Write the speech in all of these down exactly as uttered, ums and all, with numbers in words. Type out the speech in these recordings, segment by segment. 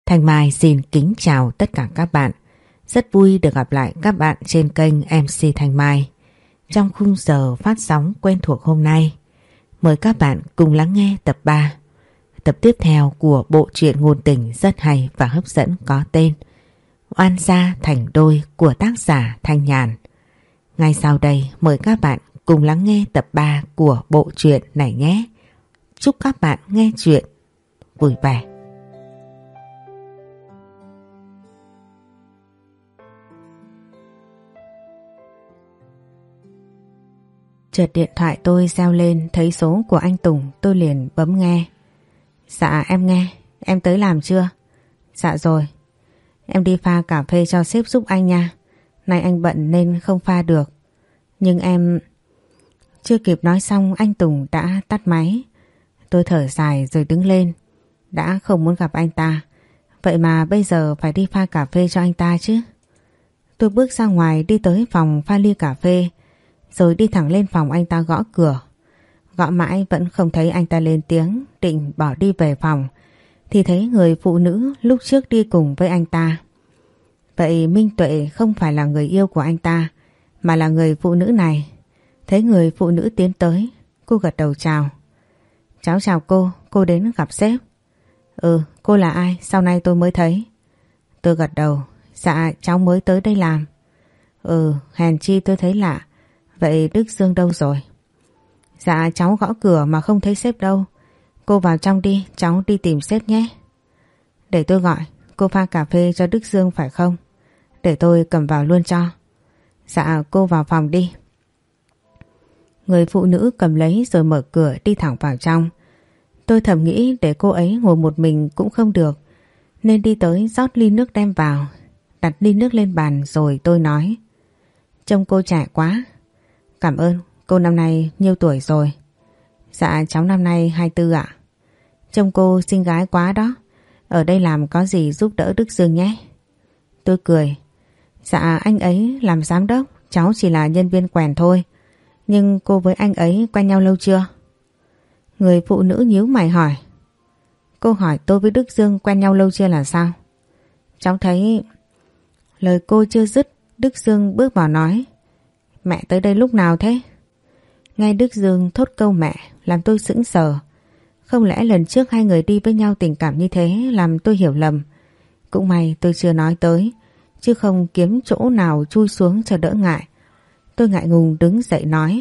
Thanh Mai xin kính chào tất cả các bạn. Rất vui được gặp lại các bạn trên kênh em xê Thanh Mai. Trong khung giờ phát sóng quen thuộc hôm nay, mời các bạn cùng lắng nghe tập ba, tập tiếp theo của bộ truyện ngôn tình rất hay và hấp dẫn có tên Oan gia thành đôi của tác giả Thanh Nhàn. Ngay sau đây mời các bạn cùng lắng nghe tập ba của bộ truyện này nhé. Chúc các bạn nghe truyện vui vẻ. Chợt điện thoại tôi reo lên, thấy số của anh Tùng, tôi liền bấm nghe. Dạ em nghe, em tới làm chưa? Dạ rồi. Em đi pha cà phê cho sếp giúp anh nha. Nay anh bận nên không pha được. Nhưng em... Chưa kịp nói xong anh Tùng đã tắt máy. Tôi thở dài rồi đứng lên. Đã không muốn gặp anh ta, vậy mà bây giờ phải đi pha cà phê cho anh ta chứ. Tôi bước ra ngoài đi tới phòng pha ly cà phê, rồi đi thẳng lên phòng anh ta gõ cửa. Gõ mãi vẫn không thấy anh ta lên tiếng, định bỏ đi về phòng thì thấy người phụ nữ lúc trước đi cùng với anh ta. Vậy Minh Tuệ không phải là người yêu của anh ta, mà là người phụ nữ này. Thấy người phụ nữ tiến tới, cô gật đầu chào. Cháu chào cô, cô đến gặp sếp. Ừ, cô là ai? Sau này tôi mới thấy. Tôi gật đầu. Dạ, cháu mới tới đây làm. Ừ, hèn chi tôi thấy lạ. Vậy Đức Dương đâu rồi? Dạ, cháu gõ cửa mà không thấy sếp đâu. Cô vào trong đi, cháu đi tìm sếp nhé. Để tôi gọi. Cô pha cà phê cho Đức Dương phải không? Để tôi cầm vào luôn cho. Dạ, cô vào phòng đi. Người phụ nữ cầm lấy rồi mở cửa đi thẳng vào trong. Tôi thầm nghĩ để cô ấy ngồi một mình cũng không được, nên đi tới rót ly nước đem vào, đặt ly nước lên bàn rồi tôi nói. Trông cô trẻ quá. Cảm ơn. Cô năm nay nhiêu tuổi rồi? Dạ cháu năm nay hai mươi tư ạ. Trông cô xinh gái quá đó. Ở đây làm có gì giúp đỡ Đức Dương nhé. Tôi cười. Dạ anh ấy làm giám đốc, cháu chỉ là nhân viên quèn thôi. Nhưng cô với anh ấy quen nhau lâu chưa? Người phụ nữ nhíu mày hỏi. Cô hỏi tôi với Đức Dương quen nhau lâu chưa là sao? Cháu thấy... Lời cô chưa dứt, Đức Dương bước vào nói. Mẹ tới đây lúc nào thế? Nghe Đức Dương thốt câu mẹ làm tôi sững sờ. Không lẽ lần trước hai người đi với nhau tình cảm như thế làm tôi hiểu lầm. Cũng may tôi chưa nói tới, chứ không kiếm chỗ nào chui xuống cho đỡ ngại. Tôi ngại ngùng đứng dậy nói.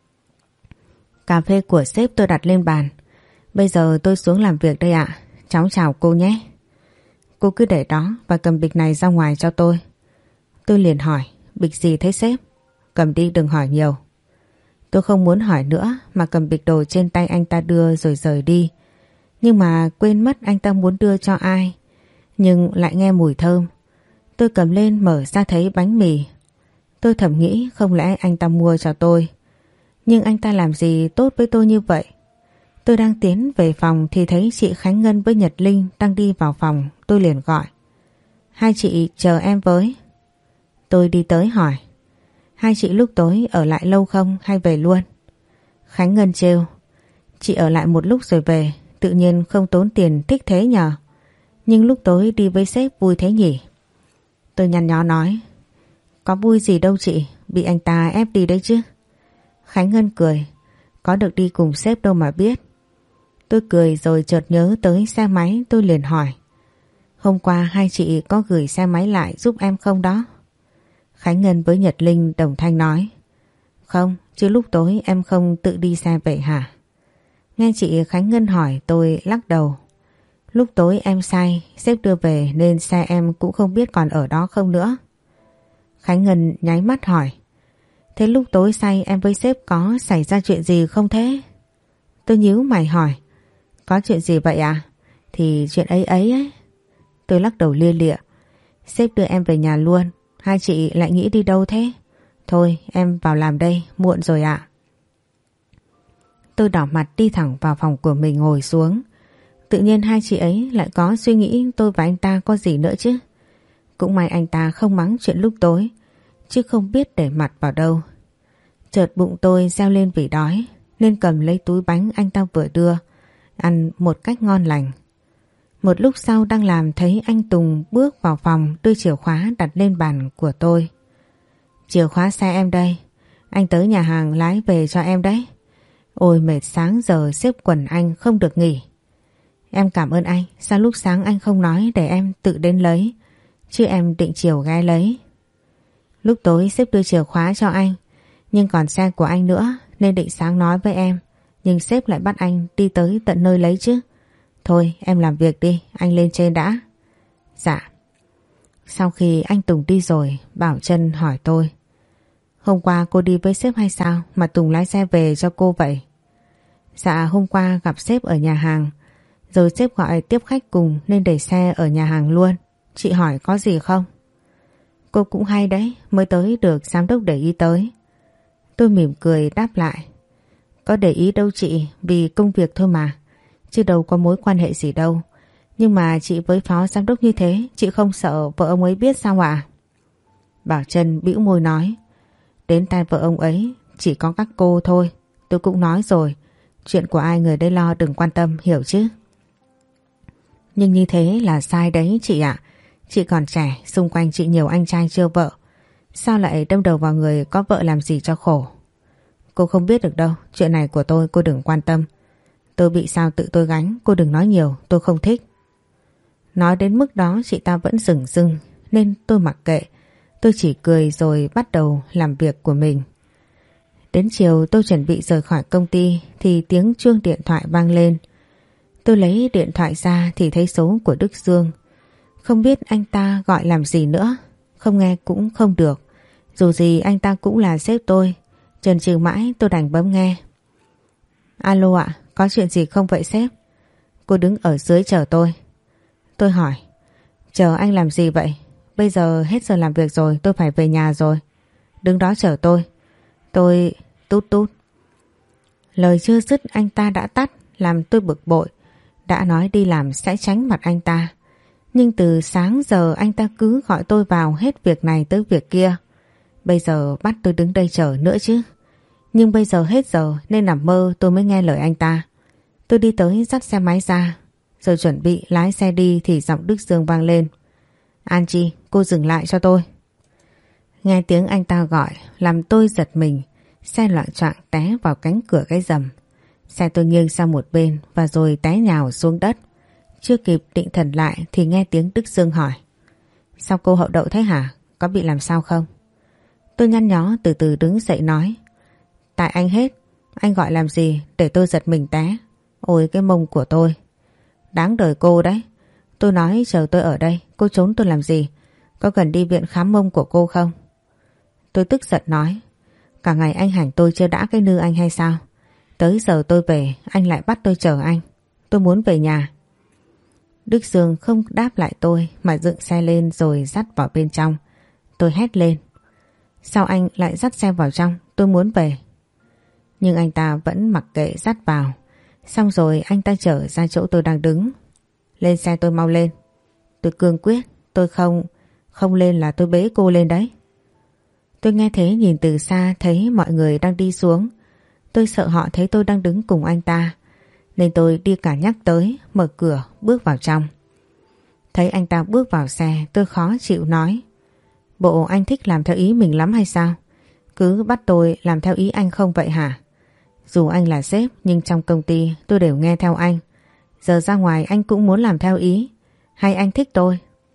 Cà phê của sếp tôi đặt lên bàn. Bây giờ tôi xuống làm việc đây ạ. Cháu chào cô nhé. Cô cứ để đó và cầm bịch này ra ngoài cho tôi. Tôi liền hỏi. Bịch gì thế sếp? Cầm đi đừng hỏi nhiều. Tôi không muốn hỏi nữa mà cầm bịch đồ trên tay anh ta đưa rồi rời đi. Nhưng mà quên mất anh ta muốn đưa cho ai. Nhưng lại nghe mùi thơm. Tôi cầm lên mở ra thấy bánh mì. Tôi thầm nghĩ không lẽ anh ta mua cho tôi. Nhưng anh ta làm gì tốt với tôi như vậy? Tôi đang tiến về phòng thì thấy chị Khánh Ngân với Nhật Linh đang đi vào phòng. Tôi liền gọi. Hai chị chờ em với. Tôi đi tới hỏi. Hai chị lúc tối ở lại lâu không hay về luôn? Khánh Ngân trêu. Chị ở lại một lúc rồi về. Tự nhiên không tốn tiền thích thế nhờ. Nhưng lúc tối đi với sếp vui thế nhỉ? Tôi nhăn nhó nói. Có vui gì đâu chị. Bị anh ta ép đi đấy chứ. Khánh Ngân cười. Có được đi cùng sếp đâu mà biết. Tôi cười rồi chợt nhớ tới xe máy. Tôi liền hỏi. Hôm qua hai chị có gửi xe máy lại giúp em không đó? Khánh Ngân với Nhật Linh đồng thanh nói. Không, chứ lúc tối em không tự đi xe vậy hả? Nghe chị Khánh Ngân hỏi tôi lắc đầu. Lúc tối em say, sếp đưa về nên xe em cũng không biết còn ở đó không nữa. Khánh Ngân nháy mắt hỏi. Thế lúc tối say em với sếp có xảy ra chuyện gì không thế? Tôi nhíu mày hỏi. Có chuyện gì vậy à? Thì chuyện ấy ấy ấy. Tôi lắc đầu lia lịa. Sếp đưa em về nhà luôn. Hai chị lại nghĩ đi đâu thế? Thôi em vào làm đây, muộn rồi ạ. Tôi đỏ mặt đi thẳng vào phòng của mình ngồi xuống. Tự nhiên hai chị ấy lại có suy nghĩ tôi và anh ta có gì nữa chứ. Cũng may anh ta không mắng chuyện lúc tối, chứ không biết để mặt vào đâu. Chợt bụng tôi reo lên vì đói, nên cầm lấy túi bánh anh ta vừa đưa, ăn một cách ngon lành. Một lúc sau đang làm thấy anh Tùng bước vào phòng đưa chìa khóa đặt lên bàn của tôi. Chìa khóa xe em đây, anh tới nhà hàng lái về cho em đấy. Ôi mệt sáng giờ xếp quần anh không được nghỉ. Em cảm ơn anh, sao lúc sáng anh không nói để em tự đến lấy, chứ em định chiều ghé lấy. Lúc tối sếp đưa chìa khóa cho anh, nhưng còn xe của anh nữa nên định sáng nói với em, nhưng sếp lại bắt anh đi tới tận nơi lấy chứ. Thôi em làm việc đi, anh lên trên đã. Dạ. Sau khi anh Tùng đi rồi, Bảo Trân hỏi tôi. Hôm qua cô đi với sếp hay sao mà Tùng lái xe về cho cô vậy? Dạ hôm qua gặp sếp ở nhà hàng, rồi sếp gọi tiếp khách cùng nên để xe ở nhà hàng luôn. Chị hỏi có gì không? Cô cũng hay đấy, mới tới được giám đốc để ý tới. Tôi mỉm cười đáp lại. Có để ý đâu chị, vì công việc thôi mà, chứ đâu có mối quan hệ gì đâu. Nhưng mà chị với phó giám đốc như thế, chị không sợ vợ ông ấy biết sao ạ? Bảo Trân bĩu môi nói. Đến tai vợ ông ấy chỉ có các cô thôi. Tôi cũng nói rồi, chuyện của ai người đây lo đừng quan tâm, hiểu chứ? Nhưng như thế là sai đấy chị ạ. Chị còn trẻ, xung quanh chị nhiều anh trai chưa vợ, sao lại đâm đầu vào người có vợ làm gì cho khổ? Cô không biết được đâu, chuyện này của tôi cô đừng quan tâm. Tôi bị sao tự tôi gánh, cô đừng nói nhiều, tôi không thích. Nói đến mức đó chị ta vẫn dửng dưng nên tôi mặc kệ. Tôi chỉ cười rồi bắt đầu làm việc của mình. Đến chiều tôi chuẩn bị rời khỏi công ty thì tiếng chuông điện thoại vang lên. Tôi lấy điện thoại ra thì thấy số của Đức Dương. Không biết anh ta gọi làm gì nữa, không nghe cũng không được. Dù gì anh ta cũng là sếp tôi, chần chừ mãi tôi đành bấm nghe. Alo ạ, có chuyện gì không vậy sếp? Cô đứng ở dưới chờ tôi. Tôi hỏi, chờ anh làm gì vậy? Bây giờ hết giờ làm việc rồi, tôi phải về nhà rồi. Đứng đó chờ tôi. Tôi... tút tút. Lời chưa dứt anh ta đã tắt, làm tôi bực bội. Đã nói đi làm sẽ tránh mặt anh ta, nhưng từ sáng giờ anh ta cứ gọi tôi vào hết việc này tới việc kia. Bây giờ bắt tôi đứng đây chờ nữa chứ. Nhưng bây giờ hết giờ nên nằm mơ tôi mới nghe lời anh ta. Tôi đi tới dắt xe máy ra, rồi chuẩn bị lái xe đi thì giọng Đức Dương vang lên. Angie, cô dừng lại cho tôi. Nghe tiếng anh ta gọi làm tôi giật mình. Xe loạng choạng té vào cánh cửa cái rầm. Xe tôi nghiêng sang một bên và rồi té nhào xuống đất. Chưa kịp định thần lại thì nghe tiếng Đức Dương hỏi. Sao cô hậu đậu thế hả? Có bị làm sao không? Tôi nhăn nhó từ từ đứng dậy nói. Tại anh hết. Anh gọi làm gì để tôi giật mình té? Ôi cái mông của tôi. Đáng đời cô đấy. Tôi nói chờ tôi ở đây, cô trốn tôi làm gì? Có cần đi viện khám mông của cô không? Tôi tức giận nói. Cả ngày anh hành tôi chưa đã cái nư anh hay sao? Tới giờ tôi về, anh lại bắt tôi chờ anh. Tôi muốn về nhà. Đức Dương không đáp lại tôi mà dựng xe lên rồi dắt vào bên trong. Tôi hét lên. Sao anh lại dắt xe vào trong? Tôi muốn về. Nhưng anh ta vẫn mặc kệ dắt vào. Xong rồi anh ta chở ra chỗ tôi đang đứng. Lên xe tôi mau lên. Tôi cương quyết. Tôi không... Không lên là tôi bế cô lên đấy. Tôi nghe thế nhìn từ xa thấy mọi người đang đi xuống. Tôi sợ họ thấy tôi đang đứng cùng anh ta, nên tôi đi cả nhắc tới, mở cửa, bước vào trong. Thấy anh ta bước vào xe, tôi khó chịu nói. Bộ anh thích làm theo ý mình lắm hay sao? Cứ bắt tôi làm theo ý anh không vậy hả? Dù anh là sếp nhưng trong công ty tôi đều nghe theo anh. Giờ ra ngoài anh cũng muốn làm theo ý. Hay anh thích tôi?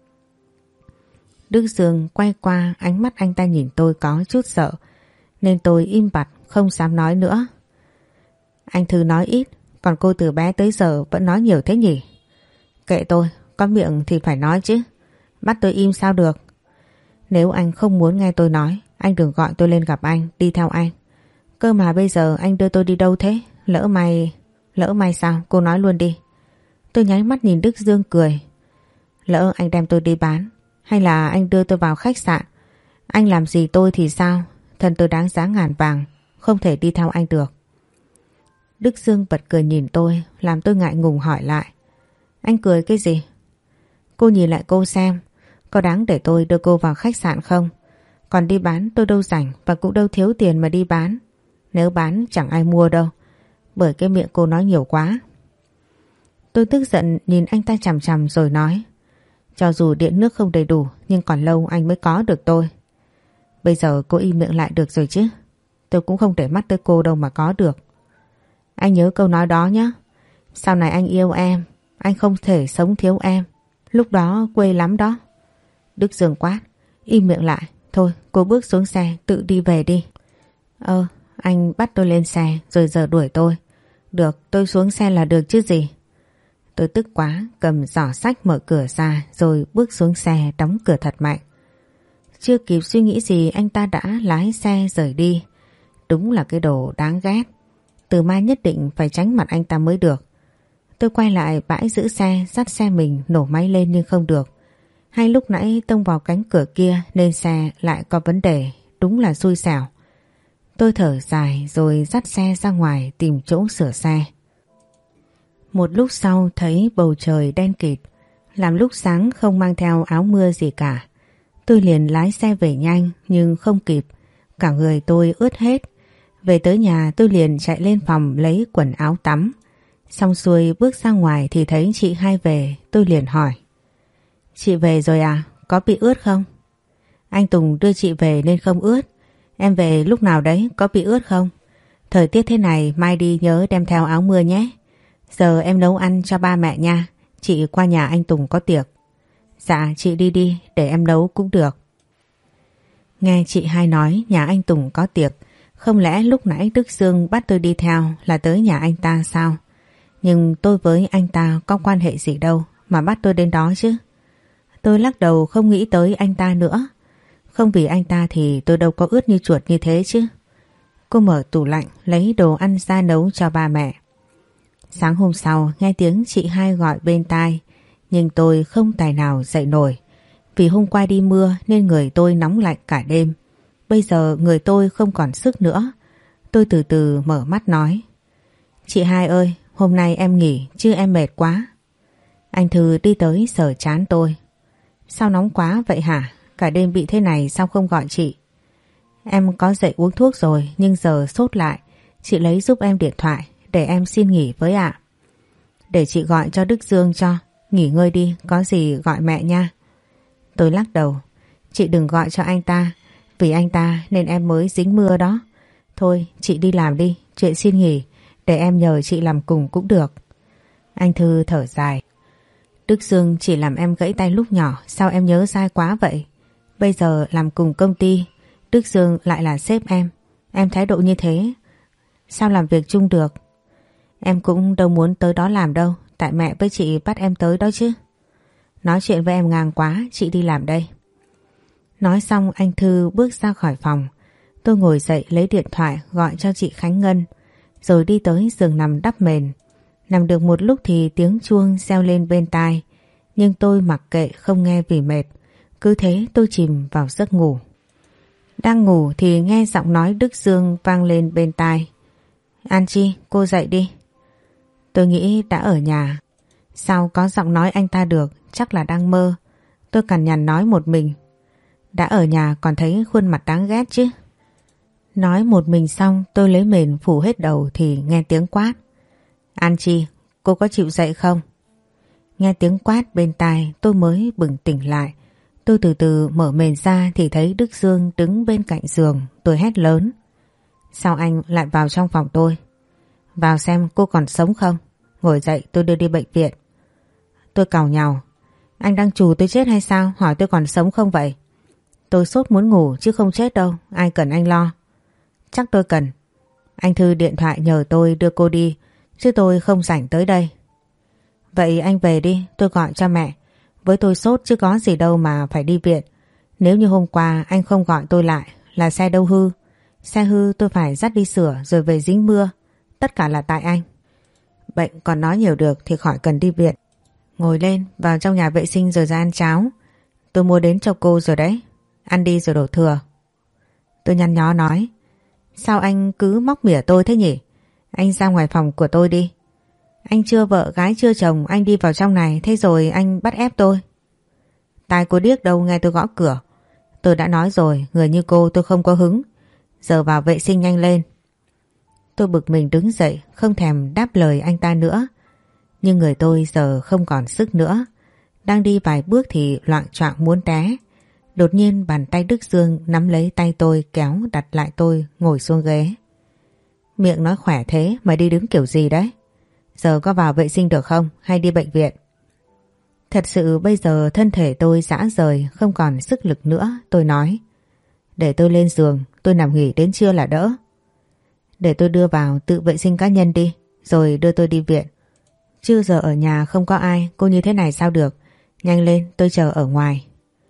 Đức Dương quay qua, ánh mắt anh ta nhìn tôi có chút sợ, nên tôi im bặt không dám nói nữa. Anh Thư nói ít, còn cô từ bé tới giờ vẫn nói nhiều thế nhỉ? Kệ tôi, có miệng thì phải nói chứ. Bắt tôi im sao được? Nếu anh không muốn nghe tôi nói, anh đừng gọi tôi lên gặp anh, đi theo anh. Cơ mà bây giờ anh đưa tôi đi đâu thế? Lỡ may... Lỡ may sao? Cô nói luôn đi. Tôi nháy mắt nhìn Đức Dương cười. Lỡ anh đem tôi đi bán, hay là anh đưa tôi vào khách sạn, anh làm gì tôi thì sao? Thân tôi đáng giá ngàn vàng, không thể đi theo anh được. Đức Dương bật cười nhìn tôi, làm tôi ngại ngùng hỏi lại. Anh cười cái gì? Cô nhìn lại cô xem, có đáng để tôi đưa cô vào khách sạn không? Còn đi bán tôi đâu rảnh và cũng đâu thiếu tiền mà đi bán. Nếu bán chẳng ai mua đâu, bởi cái miệng cô nói nhiều quá. Tôi tức giận nhìn anh ta chằm chằm rồi nói: cho dù điện nước không đầy đủ nhưng còn lâu anh mới có được tôi. Bây giờ cô im miệng lại được rồi chứ. Tôi cũng không để mắt tới cô đâu mà có được. Anh nhớ câu nói đó nhé. Sau này anh yêu em, anh không thể sống thiếu em. Lúc đó quê lắm đó. Đức Dương quát: im miệng lại. Thôi cô bước xuống xe tự đi về đi. Ơ, anh bắt tôi lên xe rồi giờ đuổi tôi. Được, tôi xuống xe là được chứ gì. Tôi tức quá, cầm giỏ sách mở cửa ra rồi bước xuống xe đóng cửa thật mạnh. Chưa kịp suy nghĩ gì anh ta đã lái xe rời đi. Đúng là cái đồ đáng ghét. Từ mai nhất định phải tránh mặt anh ta mới được. Tôi quay lại bãi giữ xe, dắt xe mình nổ máy lên nhưng không được. Hay lúc nãy tông vào cánh cửa kia nên xe lại có vấn đề, đúng là xui xẻo. Tôi thở dài rồi dắt xe ra ngoài tìm chỗ sửa xe. Một lúc sau thấy bầu trời đen kịt, làm lúc sáng không mang theo áo mưa gì cả. Tôi liền lái xe về nhanh nhưng không kịp, cả người tôi ướt hết. Về tới nhà tôi liền chạy lên phòng lấy quần áo tắm. Xong xuôi bước ra ngoài thì thấy chị hai về, tôi liền hỏi: chị về rồi à, có bị ướt không? Anh Tùng đưa chị về nên không ướt. Em về lúc nào đấy, có bị ướt không? Thời tiết thế này mai đi nhớ đem theo áo mưa nhé. Giờ em nấu ăn cho ba mẹ nha, chị qua nhà anh Tùng có tiệc. Dạ chị đi đi, để em nấu cũng được. Nghe chị hai nói nhà anh Tùng có tiệc, không lẽ lúc nãy Đức Dương bắt tôi đi theo là tới nhà anh ta sao? Nhưng tôi với anh ta có quan hệ gì đâu mà bắt tôi đến đó chứ. Tôi lắc đầu không nghĩ tới anh ta nữa. Không vì anh ta thì tôi đâu có ướt như chuột như thế chứ. Cô mở tủ lạnh lấy đồ ăn ra nấu cho ba mẹ. Sáng hôm sau nghe tiếng chị hai gọi bên tai, nhưng tôi không tài nào dậy nổi. Vì hôm qua đi mưa nên người tôi nóng lạnh cả đêm. Bây giờ người tôi không còn sức nữa. Tôi từ từ mở mắt nói: chị hai ơi, hôm nay em nghỉ chứ em mệt quá. Anh Thư đi tới sờ trán tôi: sao nóng quá vậy hả? Cả đêm bị thế này sao không gọi chị? Em có dậy uống thuốc rồi nhưng giờ sốt lại. Chị lấy giúp em điện thoại để em xin nghỉ với ạ. Để chị gọi cho Đức Dương cho. Nghỉ ngơi đi, có gì gọi mẹ nha. Tôi lắc đầu: chị đừng gọi cho anh ta. Vì anh ta nên em mới dính mưa đó. Thôi chị đi làm đi, chuyện xin nghỉ để em nhờ chị làm cùng cũng được. Anh Thư thở dài: Đức Dương chỉ làm em gãy tay lúc nhỏ, sao em nhớ dai quá vậy? Bây giờ làm cùng công ty, Đức Dương lại là sếp em. Em thái độ như thế, sao làm việc chung được? Em cũng đâu muốn tới đó làm đâu, tại mẹ với chị bắt em tới đó chứ. Nói chuyện với em ngang quá, chị đi làm đây. Nói xong anh Thư bước ra khỏi phòng. Tôi ngồi dậy lấy điện thoại gọi cho chị Khánh Ngân, rồi đi tới giường nằm đắp mền. Nằm được một lúc thì tiếng chuông reo lên bên tai, nhưng tôi mặc kệ không nghe vì mệt. Cứ thế tôi chìm vào giấc ngủ. Đang ngủ thì nghe giọng nói Đức Dương vang lên bên tai: An Chi, cô dậy đi. Tôi nghĩ đã ở nhà. Sao có giọng nói anh ta được, chắc là đang mơ. Tôi cằn nhằn nói một mình: đã ở nhà còn thấy khuôn mặt đáng ghét chứ. Nói một mình xong tôi lấy mền phủ hết đầu thì nghe tiếng quát: An Chi, cô có chịu dậy không? Nghe tiếng quát bên tai tôi mới bừng tỉnh lại. Tôi từ từ mở mền ra thì thấy Đức Dương đứng bên cạnh giường. Tôi hét lớn: sao anh lại vào trong phòng tôi? Vào xem cô còn sống không? Ngồi dậy tôi đưa đi bệnh viện. Tôi càu nhàu: anh đang trù tôi chết hay sao? Hỏi tôi còn sống không vậy? Tôi sốt muốn ngủ chứ không chết đâu, ai cần anh lo. Chắc tôi cần. Anh Thư điện thoại nhờ tôi đưa cô đi, chứ tôi không rảnh tới đây. Vậy anh về đi, tôi gọi cho mẹ. Với tôi sốt chứ có gì đâu mà phải đi viện. Nếu như hôm qua anh không gọi tôi lại là xe đâu hư. Xe hư tôi phải dắt đi sửa rồi về dính mưa. Tất cả là tại anh. Bệnh còn nói nhiều được thì khỏi cần đi viện. Ngồi lên, vào trong nhà vệ sinh rồi ra ăn cháo. Tôi mua đến cho cô rồi đấy. Ăn đi rồi đổ thừa. Tôi nhăn nhó nói: sao anh cứ móc mỉa tôi thế nhỉ? Anh ra ngoài phòng của tôi đi. Anh chưa vợ gái chưa chồng, anh đi vào trong này, thế rồi anh bắt ép tôi. Tai cô điếc đâu nghe tôi gõ cửa. Tôi đã nói rồi, người như cô tôi không có hứng. Giờ vào vệ sinh nhanh lên. Tôi bực mình đứng dậy, không thèm đáp lời anh ta nữa. Nhưng người tôi giờ không còn sức nữa. Đang đi vài bước thì loạng choạng muốn té. Đột nhiên bàn tay Đức Dương nắm lấy tay tôi kéo đặt lại tôi ngồi xuống ghế. Miệng nói khỏe thế mà đi đứng kiểu gì đấy? Giờ có vào vệ sinh được không hay đi bệnh viện? Thật sự bây giờ thân thể tôi rã rời, không còn sức lực nữa. Tôi nói, để tôi lên giường, tôi nằm nghỉ đến trưa là đỡ. Để tôi đưa vào tự vệ sinh cá nhân đi, rồi đưa tôi đi viện. Chứ giờ ở nhà không có ai, cô như thế này sao được? Nhanh lên, tôi chờ ở ngoài.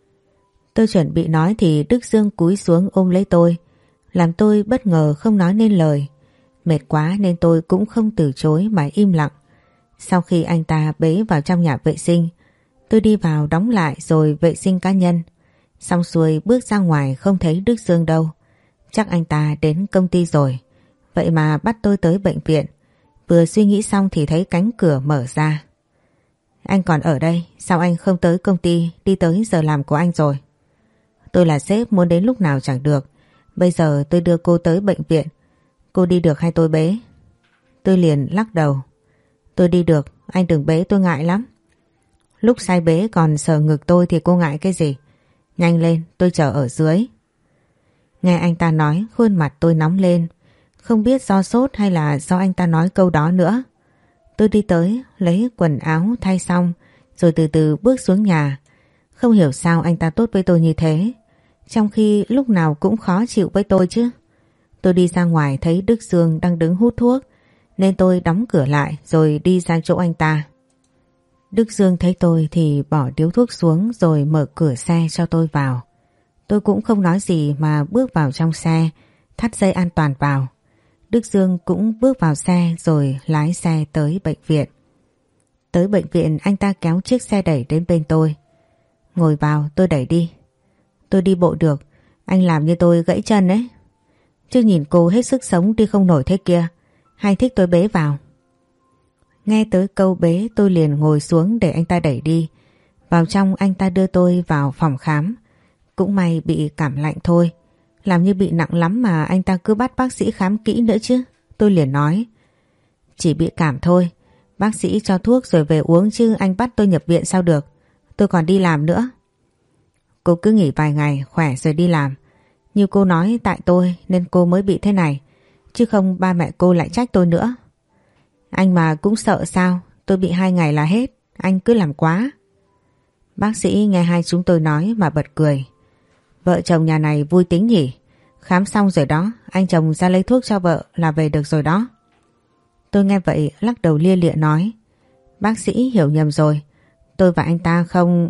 Tôi chuẩn bị nói thì Đức Dương cúi xuống ôm lấy tôi, làm tôi bất ngờ không nói nên lời. Mệt quá nên tôi cũng không từ chối mà im lặng. Sau khi anh ta bế vào trong nhà vệ sinh, tôi đi vào đóng lại rồi vệ sinh cá nhân. Xong xuôi bước ra ngoài không thấy Đức Dương đâu. Chắc anh ta đến công ty rồi. Vậy mà bắt tôi tới bệnh viện. Vừa suy nghĩ xong thì thấy cánh cửa mở ra. Anh còn ở đây, sao anh không tới công ty, đi tới giờ làm của anh rồi? Tôi là sếp, muốn đến lúc nào chẳng được. Bây giờ tôi đưa cô tới bệnh viện. Cô đi được hay tôi bế? Tôi liền lắc đầu. Tôi đi được, anh đừng bế, tôi ngại lắm. Lúc say bế còn sờ ngực tôi thì cô ngại cái gì? Nhanh lên, tôi chờ ở dưới. Nghe anh ta nói, khuôn mặt tôi nóng lên. Không biết do sốt hay là do anh ta nói câu đó nữa. Tôi đi tới, lấy quần áo thay xong, rồi từ từ bước xuống nhà. Không hiểu sao anh ta tốt với tôi như thế, trong khi lúc nào cũng khó chịu với tôi chứ. Tôi đi ra ngoài thấy Đức Dương đang đứng hút thuốc, nên tôi đóng cửa lại rồi đi ra chỗ anh ta. Đức Dương thấy tôi thì bỏ điếu thuốc xuống rồi mở cửa xe cho tôi vào. Tôi cũng không nói gì mà bước vào trong xe, thắt dây an toàn vào. Đức Dương cũng bước vào xe rồi lái xe tới bệnh viện. Tới bệnh viện anh ta kéo chiếc xe đẩy đến bên tôi. Ngồi vào, tôi đẩy đi. Tôi đi bộ được, anh làm như tôi gãy chân ấy. Chứ nhìn cô hết sức sống đi không nổi thế kia. Hay thích tôi bế vào? Nghe tới câu bế tôi liền ngồi xuống để anh ta đẩy đi. Vào trong anh ta đưa tôi vào phòng khám. Cũng may bị cảm lạnh thôi. Làm như bị nặng lắm mà anh ta cứ bắt bác sĩ khám kỹ nữa chứ. Tôi liền nói, chỉ bị cảm thôi. Bác sĩ cho thuốc rồi về uống chứ anh bắt tôi nhập viện sao được. Tôi còn đi làm nữa. Cô cứ nghỉ vài ngày khỏe rồi đi làm. Như cô nói tại tôi nên cô mới bị thế này. Chứ không ba mẹ cô lại trách tôi nữa. Anh mà cũng sợ sao? Tôi bị hai ngày là hết. Anh cứ làm quá. Bác sĩ nghe hai chúng tôi nói mà bật cười. Vợ chồng nhà này vui tính nhỉ. Khám xong rồi đó, anh chồng ra lấy thuốc cho vợ là về được rồi đó. Tôi nghe vậy lắc đầu lia lịa nói, bác sĩ hiểu nhầm rồi. Tôi và anh ta không...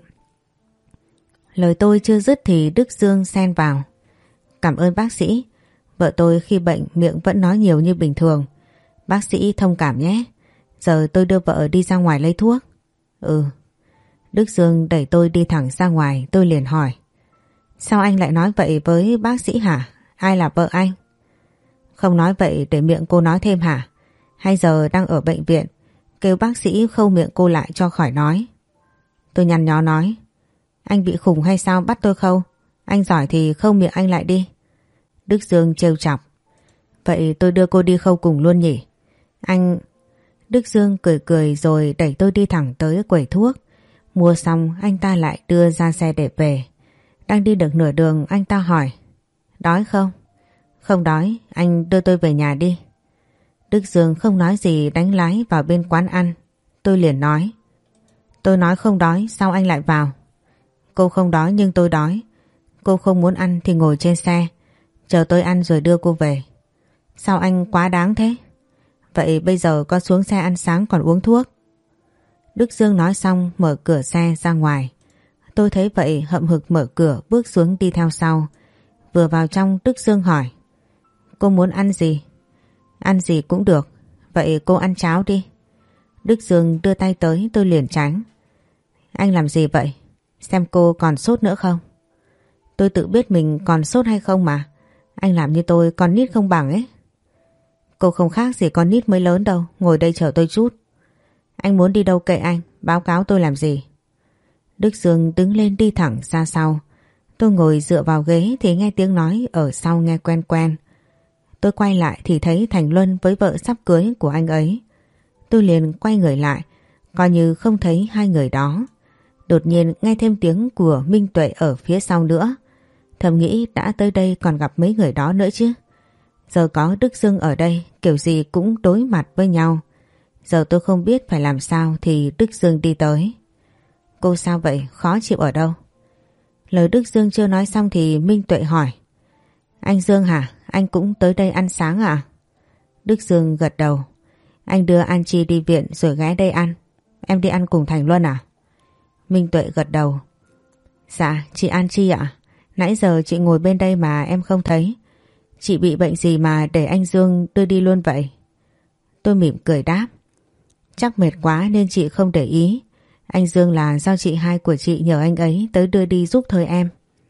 Lời tôi chưa dứt thì Đức Dương xen vào. Cảm ơn bác sĩ. Vợ tôi khi bệnh miệng vẫn nói nhiều như bình thường. Bác sĩ thông cảm nhé. Giờ tôi đưa vợ đi ra ngoài lấy thuốc. Ừ. Đức Dương đẩy tôi đi thẳng ra ngoài. Tôi liền hỏi, sao anh lại nói vậy với bác sĩ hả? Ai là vợ anh? Không nói vậy để miệng cô nói thêm hả? Hay giờ đang ở bệnh viện, kêu bác sĩ khâu miệng cô lại cho khỏi nói? Tôi nhăn nhó nói, anh bị khùng hay sao bắt tôi khâu? Anh giỏi thì khâu miệng anh lại đi. Đức Dương trêu chọc, vậy tôi đưa cô đi khâu cùng luôn nhỉ? Anh... Đức Dương cười cười rồi đẩy tôi đi thẳng tới quầy thuốc. Mua xong anh ta lại đưa ra xe để về. Đang đi được nửa đường anh ta hỏi, đói không? Không đói, anh đưa tôi về nhà đi. Đức Dương không nói gì đánh lái vào bên quán ăn. Tôi liền nói, tôi nói không đói, sao anh lại vào? Cô không đói nhưng tôi đói. Cô không muốn ăn thì ngồi trên xe, chờ tôi ăn rồi đưa cô về. Sao anh quá đáng thế? Vậy bây giờ con xuống xe ăn sáng còn uống thuốc. Đức Dương nói xong mở cửa xe ra ngoài. Tôi thấy vậy hậm hực mở cửa bước xuống đi theo sau. Vừa vào trong Đức Dương hỏi, cô muốn ăn gì? Ăn gì cũng được. Vậy cô ăn cháo đi. Đức Dương đưa tay tới tôi liền tránh. Anh làm gì vậy? Xem cô còn sốt nữa không? Tôi tự biết mình còn sốt hay không mà. Anh làm như tôi con nít không bằng ấy. Cô không khác gì con nít mới lớn đâu. Ngồi đây chờ tôi chút. Anh muốn đi đâu kệ anh. Báo cáo tôi làm gì? Đức Dương đứng lên đi thẳng ra sau. Tôi ngồi dựa vào ghế thì nghe tiếng nói ở sau nghe quen quen. Tôi quay lại thì thấy Thành Luân với vợ sắp cưới của anh ấy. Tôi liền quay người lại, coi như không thấy hai người đó. Đột nhiên nghe thêm tiếng của Minh Tuệ ở phía sau nữa. Thầm nghĩ đã tới đây còn gặp mấy người đó nữa chứ. Giờ có Đức Dương ở đây kiểu gì cũng đối mặt với nhau. Giờ tôi không biết phải làm sao thì Đức Dương đi tới. Cô sao vậy? Khó chịu ở đâu? Lời Đức Dương chưa nói xong thì Minh Tuệ hỏi. Anh Dương hả? Anh cũng tới đây ăn sáng à? Đức Dương gật đầu. Anh đưa An Chi đi viện rồi ghé đây ăn. Em đi ăn cùng Thành luôn à? Minh Tuệ gật đầu. Dạ, chị An Chi ạ. Nãy giờ chị ngồi bên đây mà em không thấy. Chị bị bệnh gì mà để anh Dương đưa đi luôn vậy? Tôi mỉm cười đáp. Chắc mệt quá nên chị không để ý. Anh Dương là do chị hai của chị nhờ anh ấy tới đưa đi giúp thôi em.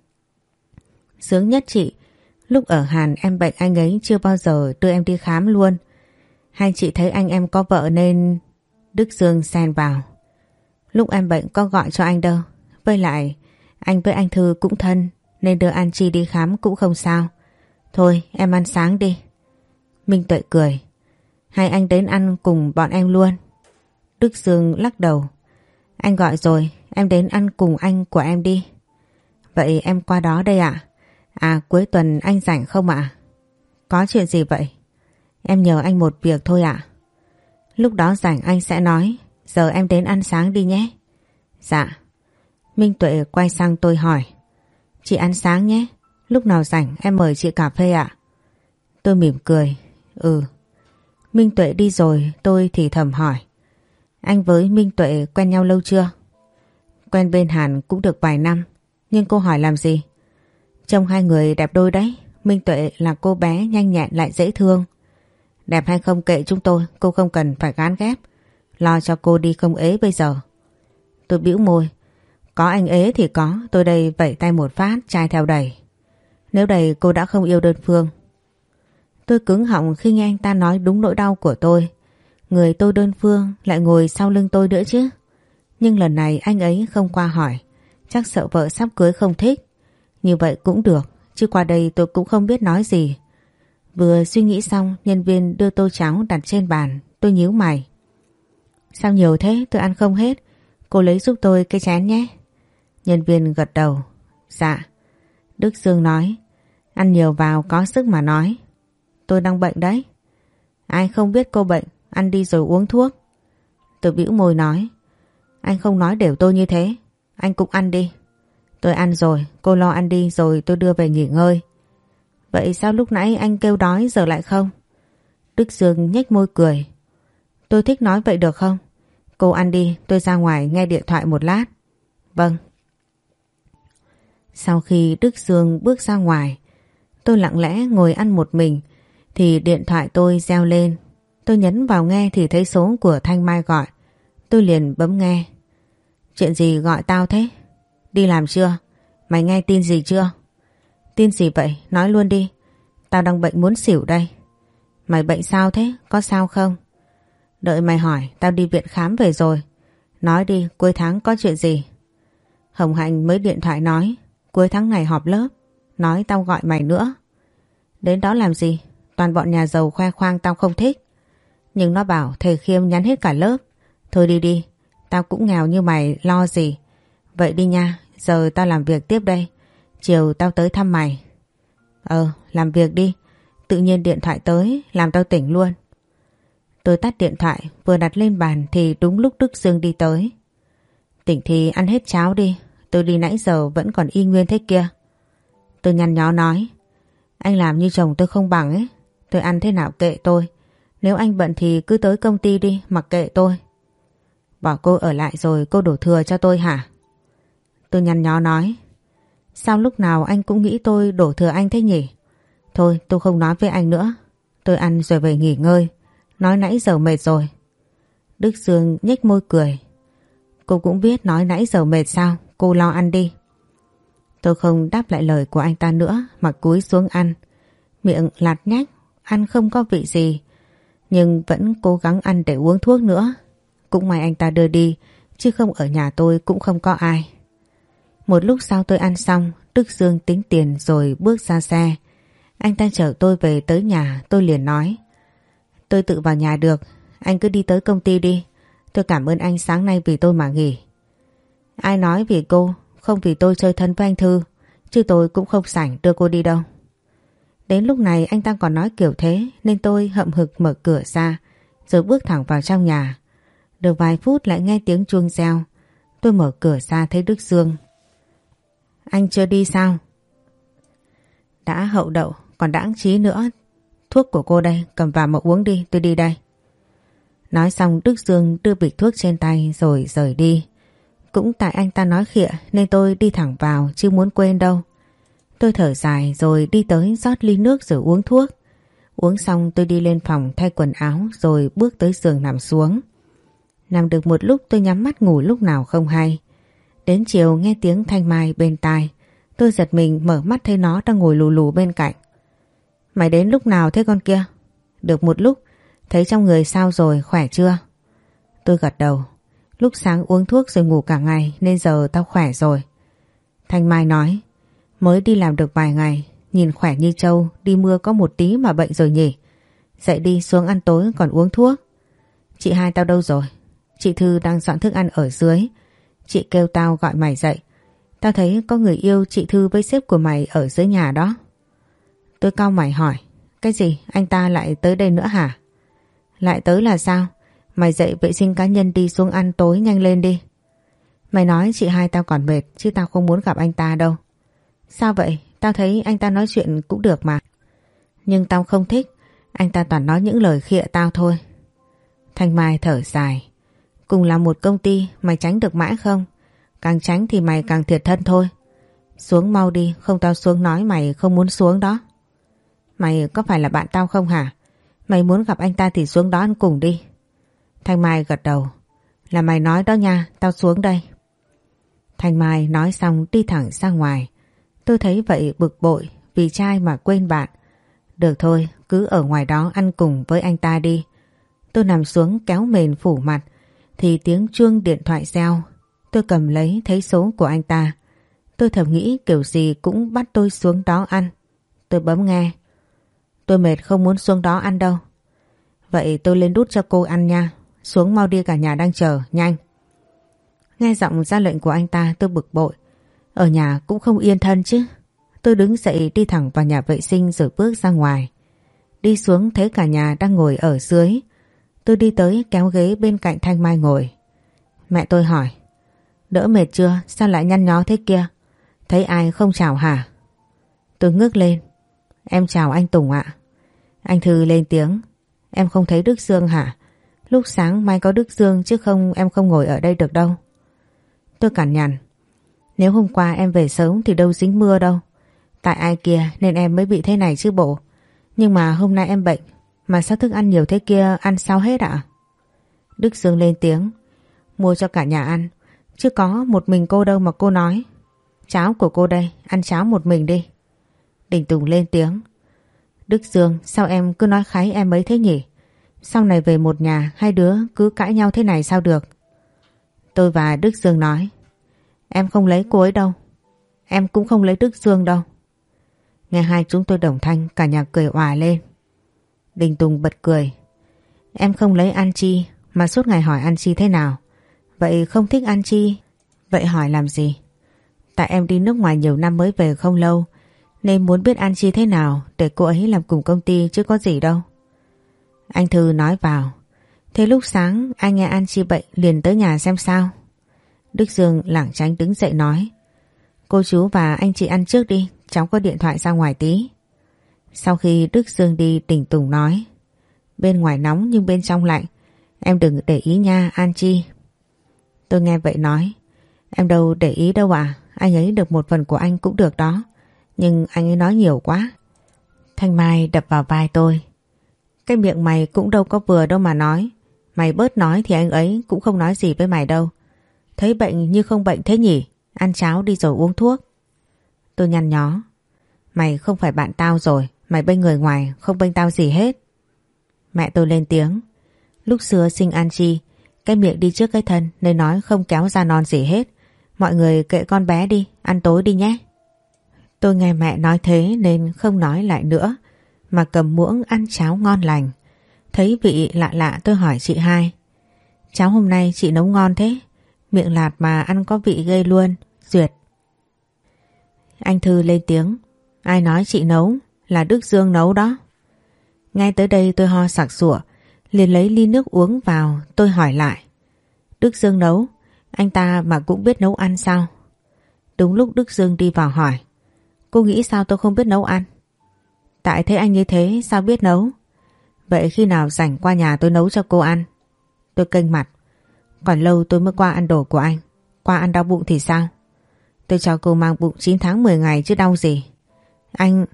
Sướng nhất chị. Lúc ở Hàn em bệnh anh ấy chưa bao giờ đưa em đi khám luôn. Hay chị thấy anh em có vợ nên... Đức Dương xen vào. Lúc em bệnh có gọi cho anh đâu. Với lại anh với anh Thư cũng thân nên đưa An Chi đi khám cũng không sao. Thôi em ăn sáng đi. Minh Tuệ cười. Hay anh đến ăn cùng bọn em luôn? Đức Dương lắc đầu. Anh gọi rồi, em đến ăn cùng anh của em đi. Vậy em qua đó đây ạ? À? à cuối tuần anh rảnh không ạ? Có chuyện gì vậy? Em nhờ anh một việc thôi ạ. Lúc đó rảnh anh sẽ nói. Giờ em đến ăn sáng đi nhé. Dạ. Minh Tuệ quay sang tôi hỏi. Chị ăn sáng nhé. Lúc nào rảnh em mời chị cà phê ạ. Tôi mỉm cười. Ừ. Minh Tuệ đi rồi tôi thì thầm hỏi. Anh với Minh Tuệ quen nhau lâu chưa? Quen bên Hàn cũng được vài năm. Nhưng cô hỏi làm gì? Trông hai người đẹp đôi đấy. Minh Tuệ là cô bé nhanh nhẹn lại dễ thương. Đẹp hay không kệ chúng tôi. Cô không cần phải gán ghép. Lo cho cô đi không ế bây giờ. Tôi bĩu môi. Có anh ế thì có. Tôi đây vẩy tay một phát trai theo đẩy. Nếu đầy cô đã không yêu đơn phương. Tôi cứng họng khi nghe anh ta nói đúng nỗi đau của tôi. Người tôi đơn phương lại ngồi sau lưng tôi nữa chứ. Nhưng lần này anh ấy không qua hỏi. Chắc sợ vợ sắp cưới không thích. Như vậy cũng được. Chứ qua đây tôi cũng không biết nói gì. Vừa suy nghĩ xong, nhân viên đưa tô cháo đặt trên bàn. Tôi nhíu mày. Sao nhiều thế? Tôi ăn không hết. Cô lấy giúp tôi cái chén nhé. Nhân viên gật đầu. Dạ. Đức Dương nói. Ăn nhiều vào có sức mà nói. Tôi đang bệnh đấy. Ai không biết cô bệnh. Ăn đi rồi uống thuốc. Tôi bĩu môi nói. Anh không nói đều tôi như thế. Anh cũng ăn đi. Tôi ăn rồi. Cô lo ăn đi rồi tôi đưa về nghỉ ngơi. Vậy sao lúc nãy anh kêu đói giờ lại không? Đức Dương nhếch môi cười. Tôi thích nói vậy được không? Cô ăn đi, tôi ra ngoài nghe điện thoại một lát. Vâng. Sau khi Đức Dương bước ra ngoài, tôi lặng lẽ ngồi ăn một mình thì điện thoại tôi reo lên. Tôi nhấn vào nghe thì thấy số của Thanh Mai gọi. Tôi liền bấm nghe. Chuyện gì gọi tao thế? Đi làm chưa? Mày nghe tin gì chưa? Tin gì vậy? Nói luôn đi. Tao đang bệnh muốn xỉu đây. Mày bệnh sao thế? Có sao không? Đợi mày hỏi, tao đi viện khám về rồi. Nói đi, cuối tháng có chuyện gì? Hồng Hạnh mới điện thoại nói cuối tháng này họp lớp. Nói tao gọi mày nữa. Đến đó làm gì? Toàn bọn nhà giàu khoe khoang tao không thích. Nhưng nó bảo thầy Khiêm nhắn hết cả lớp. Thôi đi đi, tao cũng nghèo như mày lo gì. Vậy đi nha, giờ tao làm việc tiếp đây. Chiều tao tới thăm mày. Ờ, làm việc đi. Tự nhiên điện thoại tới, làm tao tỉnh luôn. Tôi tắt điện thoại, vừa đặt lên bàn thì đúng lúc Đức Dương đi tới. Tỉnh thì ăn hết cháo đi, tôi đi nãy giờ vẫn còn y nguyên thế kia. Tôi nhăn nhó nói. Anh làm như chồng tôi không bằng ấy. Tôi ăn thế nào kệ tôi. Nếu anh bận thì cứ tới công ty đi, mặc kệ tôi. Bỏ cô ở lại rồi cô đổ thừa cho tôi hả? Tôi nhăn nhó nói. Sao lúc nào anh cũng nghĩ tôi đổ thừa anh thế nhỉ? Thôi tôi không nói với anh nữa. Tôi ăn rồi về nghỉ ngơi. Nói nãy giờ mệt rồi. Đức Dương nhếch môi cười. Cô cũng biết nói nãy giờ mệt sao? Cô lo ăn đi. Tôi không đáp lại lời của anh ta nữa mà cúi xuống ăn. Miệng lạt nhách, ăn không có vị gì. Nhưng vẫn cố gắng ăn để uống thuốc nữa. Cũng may anh ta đưa đi, chứ không ở nhà tôi cũng không có ai. Một lúc sau tôi ăn xong, Đức Dương tính tiền rồi bước ra xe. Anh ta chở tôi về tới nhà, tôi liền nói. Tôi tự vào nhà được, anh cứ đi tới công ty đi. Tôi cảm ơn anh sáng nay vì tôi mà nghỉ. Ai nói vì cô, không vì tôi chơi thân với anh Thư, chứ tôi cũng không rảnh đưa cô đi đâu. Đến lúc này anh ta còn nói kiểu thế nên tôi hậm hực mở cửa ra rồi bước thẳng vào trong nhà. Được vài phút lại nghe tiếng chuông reo. Tôi mở cửa ra thấy Đức Dương. Anh chưa đi sao? Đã hậu đậu, còn đáng trí nữa. Thuốc của cô đây, cầm vào mà uống đi, tôi đi đây. Nói xong Đức Dương đưa bịch thuốc trên tay rồi rời đi. Cũng tại anh ta nói khịa nên tôi đi thẳng vào chứ muốn quên đâu. Tôi thở dài rồi đi tới rót ly nước rồi uống thuốc. Uống xong tôi đi lên phòng thay quần áo rồi bước tới giường nằm xuống. Nằm được một lúc tôi nhắm mắt ngủ lúc nào không hay. Đến chiều nghe tiếng Thanh Mai bên tai. Tôi giật mình mở mắt thấy nó đang ngồi lù lù bên cạnh. Mày đến lúc nào thế con kia? Được một lúc, thấy trong người sao rồi, khỏe chưa? Tôi gật đầu. Lúc sáng uống thuốc rồi ngủ cả ngày nên giờ tao khỏe rồi. Thanh Mai nói, mới đi làm được vài ngày, nhìn khỏe như trâu, đi mưa có một tí mà bệnh rồi nhỉ. Dậy đi xuống ăn tối còn uống thuốc. Chị hai tao đâu rồi? Chị Thư đang dọn thức ăn ở dưới. Chị kêu tao gọi mày dậy. Tao thấy có người yêu chị Thư với sếp của mày ở dưới nhà đó. Tôi cau mày hỏi, cái gì, anh ta lại tới đây nữa hả? Lại tới là sao? Mày dậy vệ sinh cá nhân đi xuống ăn tối nhanh lên đi. Mày nói chị hai tao còn mệt chứ tao không muốn gặp anh ta đâu. Sao vậy? Tao thấy anh ta nói chuyện cũng được mà. Nhưng tao không thích. Anh ta toàn nói những lời khịa tao thôi. Thanh Mai thở dài. Cùng là một công ty mày tránh được mãi không? Càng tránh thì mày càng thiệt thân thôi. Xuống mau đi, không tao xuống nói mày không muốn xuống đó. Mày có phải là bạn tao không hả? Mày muốn gặp anh ta thì xuống đó ăn cùng đi. Thanh Mai gật đầu. Là mày nói đó nha, tao xuống đây. Thanh Mai nói xong đi thẳng ra ngoài. Tôi thấy vậy bực bội vì trai mà quên bạn. Được thôi, cứ ở ngoài đó ăn cùng với anh ta đi. Tôi nằm xuống kéo mền phủ mặt thì tiếng chuông điện thoại reo. Tôi cầm lấy thấy số của anh ta. Tôi thầm nghĩ kiểu gì cũng bắt tôi xuống đó ăn. Tôi bấm nghe. Tôi mệt không muốn xuống đó ăn đâu. Vậy tôi lên đút cho cô ăn nha. Xuống mau đi, cả nhà đang chờ, nhanh. Nghe giọng ra lệnh của anh ta tôi bực bội. Ở nhà cũng không yên thân chứ. Tôi đứng dậy đi thẳng vào nhà vệ sinh rồi bước ra ngoài. Đi xuống thấy cả nhà đang ngồi ở dưới. Tôi đi tới kéo ghế bên cạnh Thanh Mai ngồi. Mẹ tôi hỏi, đỡ mệt chưa, sao lại nhăn nhó thế kia? Thấy ai không chào hả? Tôi ngước lên. Em chào anh Tùng ạ. Anh Thư lên tiếng. Em không thấy Đức Dương hả? Lúc sáng mai có Đức Dương chứ không em không ngồi ở đây được đâu. Tôi cằn nhằn. Nếu hôm qua em về sớm thì đâu dính mưa đâu. Tại ai kia nên em mới bị thế này chứ bộ. Nhưng mà hôm nay em bệnh. Mà sao thức ăn nhiều thế kia, ăn sao hết ạ? Đức Dương lên tiếng. Mua cho cả nhà ăn. Chứ có một mình cô đâu mà cô nói. Cháo của cô đây, ăn cháo một mình đi. Đình Tùng lên tiếng. Đức Dương, sao em cứ nói kháy em ấy thế nhỉ? Sau này về một nhà hai đứa cứ cãi nhau thế này sao được? Tôi và Đức Dương nói. Em không lấy cô ấy đâu. Em cũng không lấy Đức Dương đâu. Nghe hai chúng tôi đồng thanh, cả nhà cười òa lên. Đình Tùng bật cười. Em không lấy An Chi mà suốt ngày hỏi An Chi thế nào. Vậy không thích An Chi, vậy hỏi làm gì? Tại em đi nước ngoài nhiều năm mới về không lâu, nên muốn biết An Chi thế nào để cô ấy làm cùng công ty chứ có gì đâu. Anh Thư nói vào. Thế lúc sáng anh nghe An Chi bệnh liền tới nhà xem sao. Đức Dương lảng tránh đứng dậy nói. Cô chú và anh chị ăn trước đi, cháu có điện thoại ra ngoài tí. Sau khi Đức Dương đi, Đình Tùng nói. Bên ngoài nóng nhưng bên trong lạnh. Em đừng để ý nha An Chi. Tôi nghe vậy nói. Em đâu để ý đâu à. Anh ấy được một phần của anh cũng được đó. Nhưng anh ấy nói nhiều quá. Thanh Mai đập vào vai tôi. Cái miệng mày cũng đâu có vừa đâu mà nói. Mày bớt nói thì anh ấy cũng không nói gì với mày đâu. Thấy bệnh như không bệnh thế nhỉ. Ăn cháo đi rồi uống thuốc. Tôi nhăn nhó. Mày không phải bạn tao rồi. Mày bênh người ngoài không bênh tao gì hết. Mẹ tôi lên tiếng. Lúc xưa sinh An Chi, cái miệng đi trước cái thân nên nói không kéo ra non gì hết. Mọi người kệ con bé đi, ăn tối đi nhé. Tôi nghe mẹ nói thế nên không nói lại nữa, mà cầm muỗng ăn cháo ngon lành. Thấy vị lạ lạ tôi hỏi chị hai. Cháo hôm nay chị nấu ngon thế. Miệng lạt mà ăn có vị ghê luôn. Duyệt. Anh Thư lên tiếng. Ai nói chị nấu? Là Đức Dương nấu đó. Ngay tới đây tôi ho sặc sụa, liền lấy ly nước uống vào. Tôi hỏi lại. Đức Dương nấu? Anh ta mà cũng biết nấu ăn sao? Đúng lúc Đức Dương đi vào hỏi. Cô nghĩ sao tôi không biết nấu ăn? Tại thấy anh như thế sao biết nấu? Vậy khi nào rảnh qua nhà tôi nấu cho cô ăn? Tôi kênh mặt. Còn lâu tôi mới qua ăn đồ của anh. Qua ăn đau bụng thì sao? Tôi cho cô mang bụng chín tháng mười ngày chứ đau gì. Anh...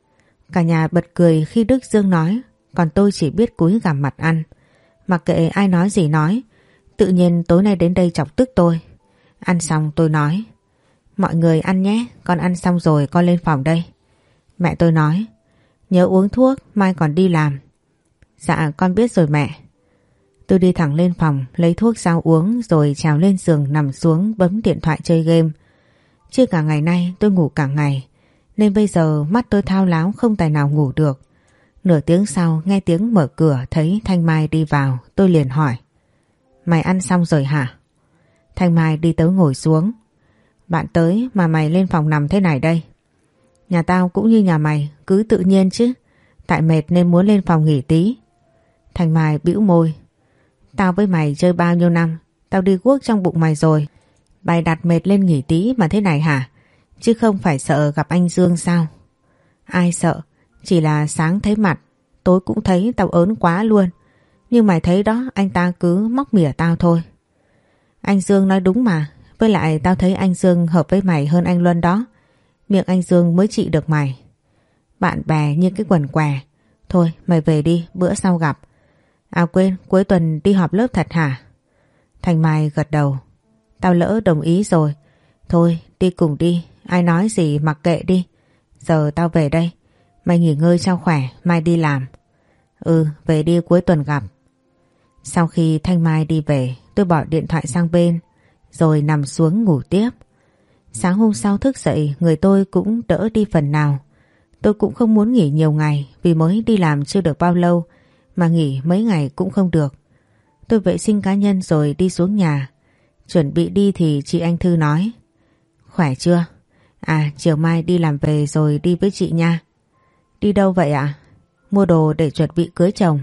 Cả nhà bật cười khi Đức Dương nói, còn tôi chỉ biết cúi gằm mặt ăn. Mặc kệ ai nói gì nói, tự nhiên tối nay đến đây chọc tức tôi. Ăn xong tôi nói, mọi người ăn nhé, con ăn xong rồi con lên phòng đây. Mẹ tôi nói, nhớ uống thuốc, mai còn đi làm. Dạ con biết rồi mẹ. Tôi đi thẳng lên phòng, lấy thuốc ra uống rồi trèo lên giường nằm xuống bấm điện thoại chơi game. Chứ cả ngày nay tôi ngủ cả ngày, nên bây giờ mắt tôi thao láo không tài nào ngủ được. Nửa tiếng sau nghe tiếng mở cửa thấy Thanh Mai đi vào, tôi liền hỏi. Mày ăn xong rồi hả? Thanh Mai đi tới ngồi xuống. Bạn tới mà mày lên phòng nằm thế này đây. Nhà tao cũng như nhà mày, cứ tự nhiên chứ. Tại mệt nên muốn lên phòng nghỉ tí. Thanh Mai bĩu môi. Tao với mày chơi bao nhiêu năm, tao đi guốc trong bụng mày rồi. Mày đặt mệt lên nghỉ tí mà thế này hả? Chứ không phải sợ gặp anh Dương sao? Ai sợ, chỉ là sáng thấy mặt, tối cũng thấy tao ớn quá luôn. Nhưng mày thấy đó, anh ta cứ móc mỉa tao thôi. Anh Dương nói đúng mà, với lại tao thấy anh Dương hợp với mày hơn anh Luân đó. Miệng anh Dương mới trị được mày. Bạn bè như cái quần què. Thôi mày về đi, bữa sau gặp. À quên, cuối tuần đi họp lớp thật hả? Thanh Mai gật đầu. Tao lỡ đồng ý rồi. Thôi đi cùng đi, ai nói gì mặc kệ đi. Giờ tao về đây. Mày nghỉ ngơi cho khỏe, mai đi làm. Ừ, về đi cuối tuần gặp. Sau khi Thanh Mai đi về, tôi bỏ điện thoại sang bên, rồi nằm xuống ngủ tiếp. Sáng hôm sau thức dậy, người tôi cũng đỡ đi phần nào. Tôi cũng không muốn nghỉ nhiều ngày, vì mới đi làm chưa được bao lâu, mà nghỉ mấy ngày cũng không được. Tôi vệ sinh cá nhân rồi đi xuống nhà. Chuẩn bị đi thì chị Anh Thư nói. Khỏe chưa? À, chiều mai đi làm về rồi đi với chị nha. Đi đâu vậy ạ? Mua đồ để chuẩn bị cưới chồng.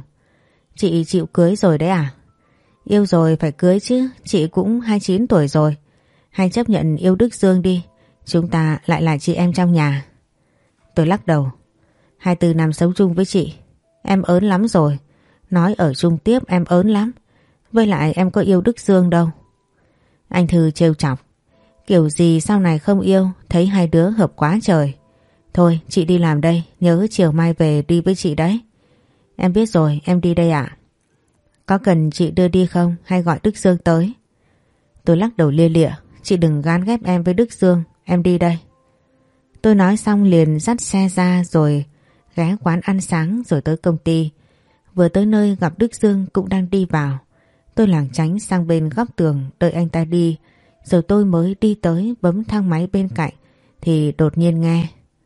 Chị chịu cưới rồi đấy à? Yêu rồi phải cưới chứ, chị cũng hai mươi chín tuổi rồi. Hay chấp nhận yêu Đức Dương đi, chúng ta lại là chị em trong nhà. Tôi lắc đầu. hai mươi tư năm sống chung với chị, em ớn lắm rồi. Nói ở chung tiếp em ớn lắm. Với lại em có yêu Đức Dương đâu. Anh Thư trêu chọc. Kiểu gì sau này không yêu, thấy hai đứa hợp quá trời. Thôi chị đi làm đây, nhớ chiều mai về đi với chị đấy. Em biết rồi, em đi đây ạ. Có cần chị đưa đi không hay gọi Đức Dương tới? Tôi lắc đầu lia lịa. Chị đừng gán ghép em với Đức Dương, em đi đây. Tôi nói xong liền dắt xe ra rồi ghé quán ăn sáng rồi tới công ty. Vừa tới nơi gặp Đức Dương cũng đang đi vào. Tôi lảng tránh sang bên góc tường đợi anh ta đi, rồi tôi mới đi tới bấm thang máy bên cạnh thì đột nhiên nghe.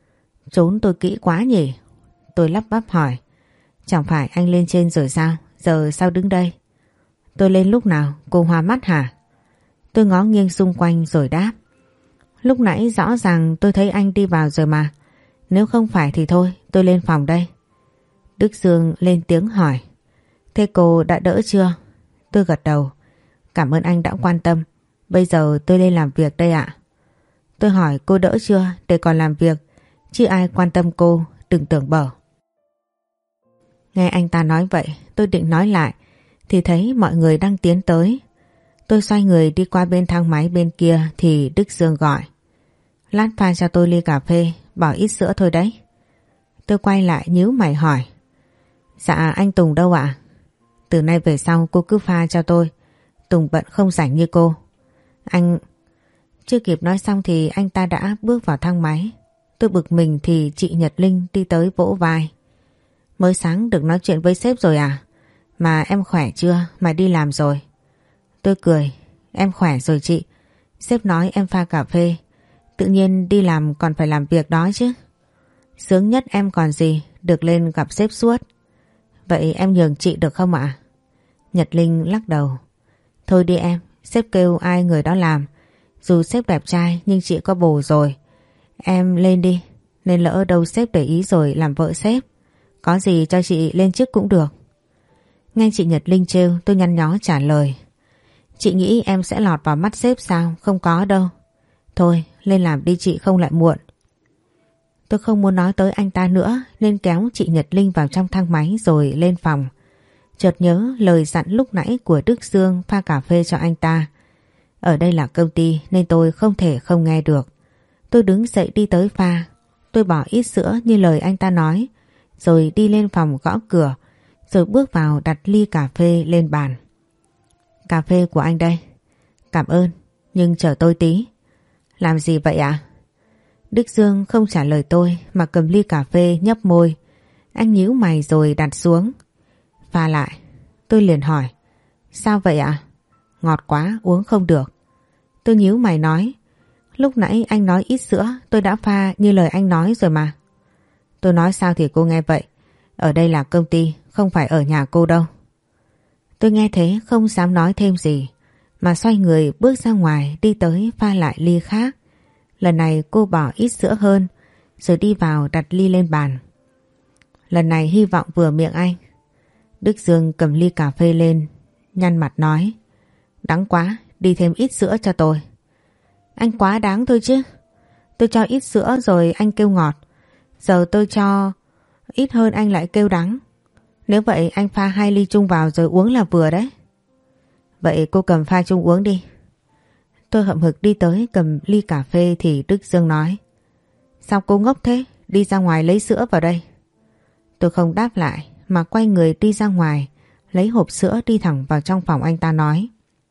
Trốn tôi kỹ quá nhỉ? Tôi lắp bắp hỏi. Chẳng phải anh lên trên rồi sao? Giờ sao đứng đây? Tôi lên lúc nào? Cô hoa mắt hả? Tôi ngó nghiêng xung quanh rồi đáp. Lúc nãy rõ ràng tôi thấy anh đi vào rồi mà. Nếu không phải thì thôi, tôi lên phòng đây. Đức Dương lên tiếng hỏi. Thế cô đã đỡ chưa? Tôi gật đầu. Cảm ơn anh đã quan tâm. Bây giờ tôi lên làm việc đây ạ. Tôi hỏi cô đỡ chưa để còn làm việc, chứ ai quan tâm cô, đừng tưởng bở. Nghe anh ta nói vậy, tôi định nói lại thì thấy mọi người đang tiến tới. Tôi xoay người đi qua bên thang máy bên kia thì Đức Dương gọi. Lát pha cho tôi ly cà phê, bỏ ít sữa thôi đấy. Tôi quay lại nhíu mày hỏi. Dạ anh Tùng đâu ạ? Từ nay về sau cô cứ pha cho tôi. Tùng bận không rảnh như cô. Anh... Chưa kịp nói xong thì anh ta đã bước vào thang máy. Tôi bực mình thì chị Nhật Linh đi tới vỗ vai. Mới sáng được nói chuyện với sếp rồi à? Mà em khỏe chưa mà đi làm rồi? Tôi cười. Em khỏe rồi chị. Sếp nói em pha cà phê. Tự nhiên đi làm còn phải làm việc đó chứ. Sướng nhất em còn gì, được lên gặp sếp suốt. Vậy em nhường chị được không ạ? Nhật Linh lắc đầu. Thôi đi em, sếp kêu ai người đó làm. Dù sếp đẹp trai nhưng chị có bồ rồi. Em lên đi, nên lỡ đâu sếp để ý rồi làm vợ sếp. Có gì cho chị lên chức cũng được. Nghe chị Nhật Linh trêu, tôi nhăn nhó trả lời. Chị nghĩ em sẽ lọt vào mắt sếp sao? Không có đâu. Thôi, lên làm đi chị, không lại muộn. Tôi không muốn nói tới anh ta nữa nên kéo chị Nhật Linh vào trong thang máy rồi lên phòng. Chợt nhớ lời dặn lúc nãy của Đức Dương pha cà phê cho anh ta. Ở đây là công ty nên tôi không thể không nghe được. Tôi đứng dậy đi tới pha. Tôi bỏ ít sữa như lời anh ta nói, rồi đi lên phòng gõ cửa, rồi bước vào đặt ly cà phê lên bàn. Cà phê của anh đây. Cảm ơn, nhưng chờ tôi tí. Làm gì vậy ạ? Đức Dương không trả lời tôi mà cầm ly cà phê nhấp môi. Anh nhíu mày rồi đặt xuống. Pha lại. Tôi liền hỏi. Sao vậy ạ? Ngọt quá, uống không được. Tôi nhíu mày nói. Lúc nãy anh nói ít sữa, tôi đã pha như lời anh nói rồi mà. Tôi nói sao thì cô nghe vậy. Ở đây là công ty, không phải ở nhà cô đâu. Tôi nghe thế không dám nói thêm gì, mà xoay người bước ra ngoài đi tới pha lại ly khác. Lần này cô bỏ ít sữa hơn, rồi đi vào đặt ly lên bàn. Lần này hy vọng vừa miệng anh. Đức Dương cầm ly cà phê lên, nhăn mặt nói. Đắng quá, đi thêm ít sữa cho tôi. Anh quá đáng thôi chứ. Tôi cho ít sữa rồi anh kêu ngọt. Giờ tôi cho ít hơn anh lại kêu đắng. Nếu vậy anh pha hai ly chung vào rồi uống là vừa đấy. Vậy cô cầm pha chung uống đi. Tôi hậm hực đi tới cầm ly cà phê thì Đức Dương nói. Sao cô ngốc thế? Đi ra ngoài lấy sữa vào đây. Tôi không đáp lại mà quay người đi ra ngoài, lấy hộp sữa đi thẳng vào trong phòng anh ta nói.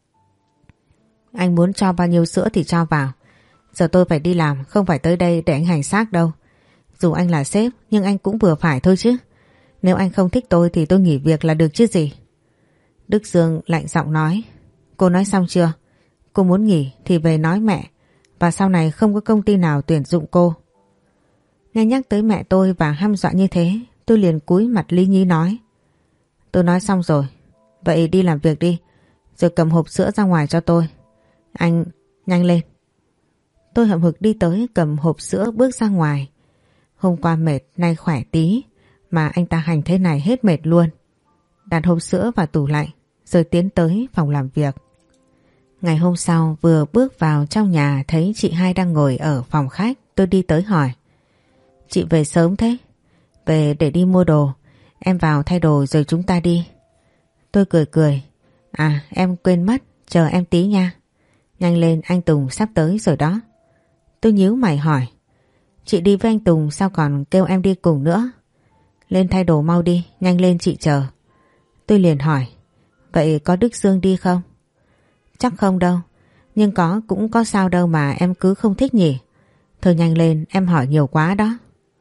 Anh muốn cho bao nhiêu sữa thì cho vào. Giờ tôi phải đi làm, không phải tới đây để anh hành xác đâu. Dù anh là sếp nhưng anh cũng vừa phải thôi chứ. Nếu anh không thích tôi thì tôi nghỉ việc là được chứ gì. Đức Dương lạnh giọng nói. Cô nói xong chưa? Cô muốn nghỉ thì về nói mẹ, và sau này không có công ty nào tuyển dụng cô. Nghe nhắc tới mẹ tôi và hăm dọa như thế, tôi liền cúi mặt lý nhí nói. Tôi nói xong rồi. Vậy đi làm việc đi, rồi cầm hộp sữa ra ngoài cho tôi. Anh nhanh lên. Tôi hậm hực đi tới cầm hộp sữa bước ra ngoài. Hôm qua mệt, nay khỏe tí, mà anh ta hành thế này hết mệt luôn. Đặt hộp sữa vào tủ lạnh, rồi tiến tới phòng làm việc. Ngày hôm sau vừa bước vào trong nhà thấy chị hai đang ngồi ở phòng khách, tôi đi tới hỏi. Chị về sớm thế? Về để đi mua đồ. Em vào thay đồ rồi chúng ta đi. Tôi cười cười. À em quên mất, chờ em tí nha. Nhanh lên, anh Tùng sắp tới rồi đó. Tôi nhíu mày hỏi. Chị đi với anh Tùng sao còn kêu em đi cùng nữa? Lên thay đồ mau đi, nhanh lên chị chờ. Tôi liền hỏi. Vậy có Đức Dương đi không? Chắc không đâu, nhưng có cũng có sao đâu mà em cứ không thích nhỉ. Thôi nhanh lên, em hỏi nhiều quá đó.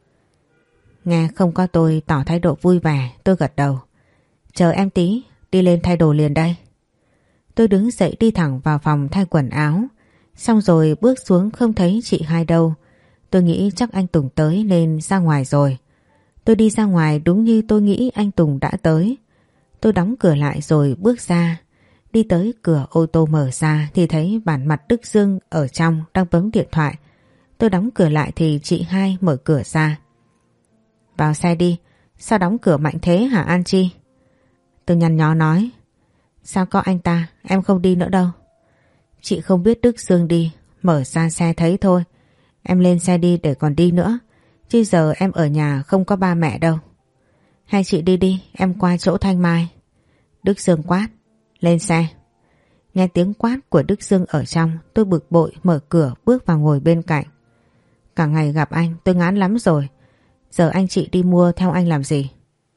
Nghe không có tôi tỏ thái độ vui vẻ, tôi gật đầu. Chờ em tí, đi lên thay đồ liền đây. Tôi đứng dậy đi thẳng vào phòng thay quần áo. Xong rồi bước xuống không thấy chị hai đâu. Tôi nghĩ chắc anh Tùng tới nên ra ngoài rồi. Tôi đi ra ngoài đúng như tôi nghĩ anh Tùng đã tới. Tôi đóng cửa lại rồi bước ra. Đi tới cửa ô tô mở ra thì thấy bản mặt Đức Dương ở trong đang bấm điện thoại. Tôi đóng cửa lại thì chị hai mở cửa ra. Vào xe đi, sao đóng cửa mạnh thế hả An Chi? Tôi nhăn nhó nói. Sao có anh ta, em không đi nữa đâu. Chị không biết Đức Dương đi, mở ra xe thấy thôi. Em lên xe đi để còn đi nữa, chứ giờ em ở nhà không có ba mẹ đâu. Hai chị đi đi, em qua chỗ Thanh Mai. Đức Dương quát. Lên xe. Nghe tiếng quát của Đức Dương ở trong, tôi bực bội mở cửa bước vào ngồi bên cạnh. Cả ngày gặp anh tôi ngán lắm rồi. Giờ anh chị đi mua theo anh làm gì?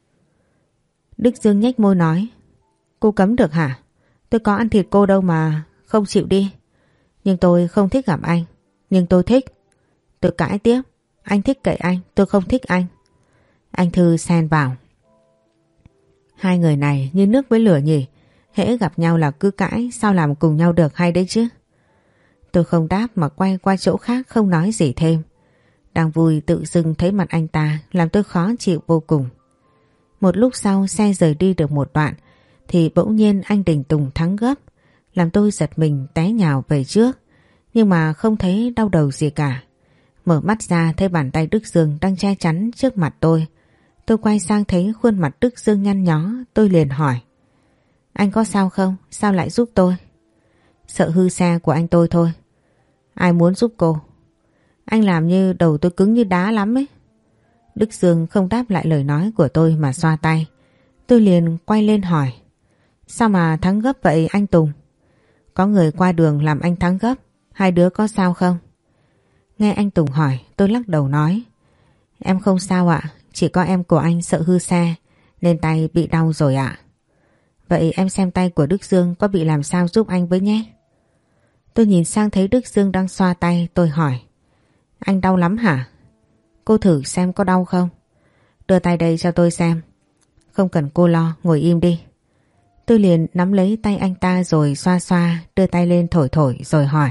Đức Dương nhếch môi nói. Cô cấm được hả? Tôi có ăn thịt cô đâu mà không chịu đi. Nhưng tôi không thích gặp anh. Nhưng tôi thích. Tôi cãi tiếp. Anh thích kệ anh, tôi không thích anh. Anh Thư xen vào. Hai người này như nước với lửa nhỉ. Hễ gặp nhau là cứ cãi, sao làm cùng nhau được hay đấy chứ? Tôi không đáp mà quay qua chỗ khác không nói gì thêm. Đang vui tự dưng thấy mặt anh ta làm tôi khó chịu vô cùng. Một lúc sau xe rời đi được một đoạn thì bỗng nhiên anh Đình Tùng thắng gấp, làm tôi giật mình té nhào về trước, nhưng mà không thấy đau đầu gì cả. Mở mắt ra thấy bàn tay Đức Dương đang che chắn trước mặt tôi. Tôi quay sang thấy khuôn mặt Đức Dương nhăn nhó, tôi liền hỏi: Anh có sao không? Sao lại giúp tôi? Sợ hư xe của anh tôi thôi. Ai muốn giúp cô? Anh làm như đầu tôi cứng như đá lắm ấy. Đức Dương không đáp lại lời nói của tôi mà xoa tay. Tôi liền quay lên hỏi: Sao mà thắng gấp vậy anh Tùng? Có người qua đường làm anh thắng gấp. Hai đứa có sao không? Nghe anh Tùng hỏi, tôi lắc đầu nói: Em không sao ạ. Chỉ có em của anh sợ hư xe nên tay bị đau rồi ạ. Vậy em xem tay của Đức Dương có bị làm sao giúp anh với nhé. Tôi nhìn sang thấy Đức Dương đang xoa tay. Tôi hỏi: Anh đau lắm hả? Cô thử xem có đau không? Đưa tay đây cho tôi xem. Không cần cô lo, ngồi im đi. Tôi liền nắm lấy tay anh ta rồi xoa xoa, đưa tay lên thổi thổi rồi hỏi: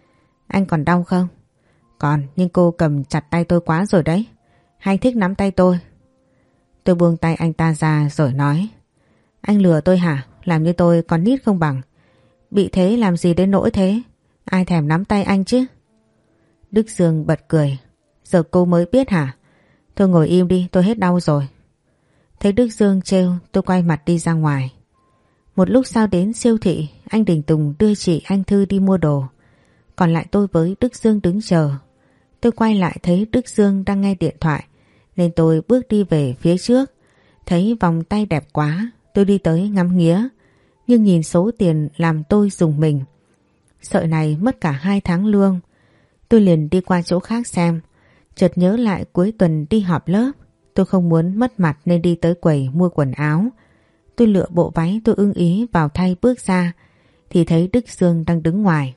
Anh còn đau không? Còn, nhưng cô cầm chặt tay tôi quá rồi đấy. Hay thích nắm tay tôi? Tôi buông tay anh ta ra rồi nói: Anh lừa tôi hả? Làm như tôi còn nít không bằng. Bị thế làm gì đến nỗi thế? Ai thèm nắm tay anh chứ? Đức Dương bật cười: Giờ cô mới biết hả? Thôi ngồi im đi, tôi hết đau rồi. Thấy Đức Dương trêu, tôi quay mặt đi ra ngoài. Một lúc sau đến siêu thị, anh Đình Tùng đưa chị anh Thư đi mua đồ. Còn lại tôi với Đức Dương đứng chờ. Tôi quay lại thấy Đức Dương đang nghe điện thoại, nên tôi bước đi về phía trước. Thấy vòng tay đẹp quá, tôi đi tới ngắm nghía, nhưng nhìn số tiền làm tôi rùng mình. Sợi này mất cả hai tháng lương. Tôi liền đi qua chỗ khác xem. Chợt nhớ lại cuối tuần đi họp lớp, tôi không muốn mất mặt nên đi tới quầy mua quần áo. Tôi lựa bộ váy tôi ưng ý vào thay bước ra, thì thấy Đức Dương đang đứng ngoài.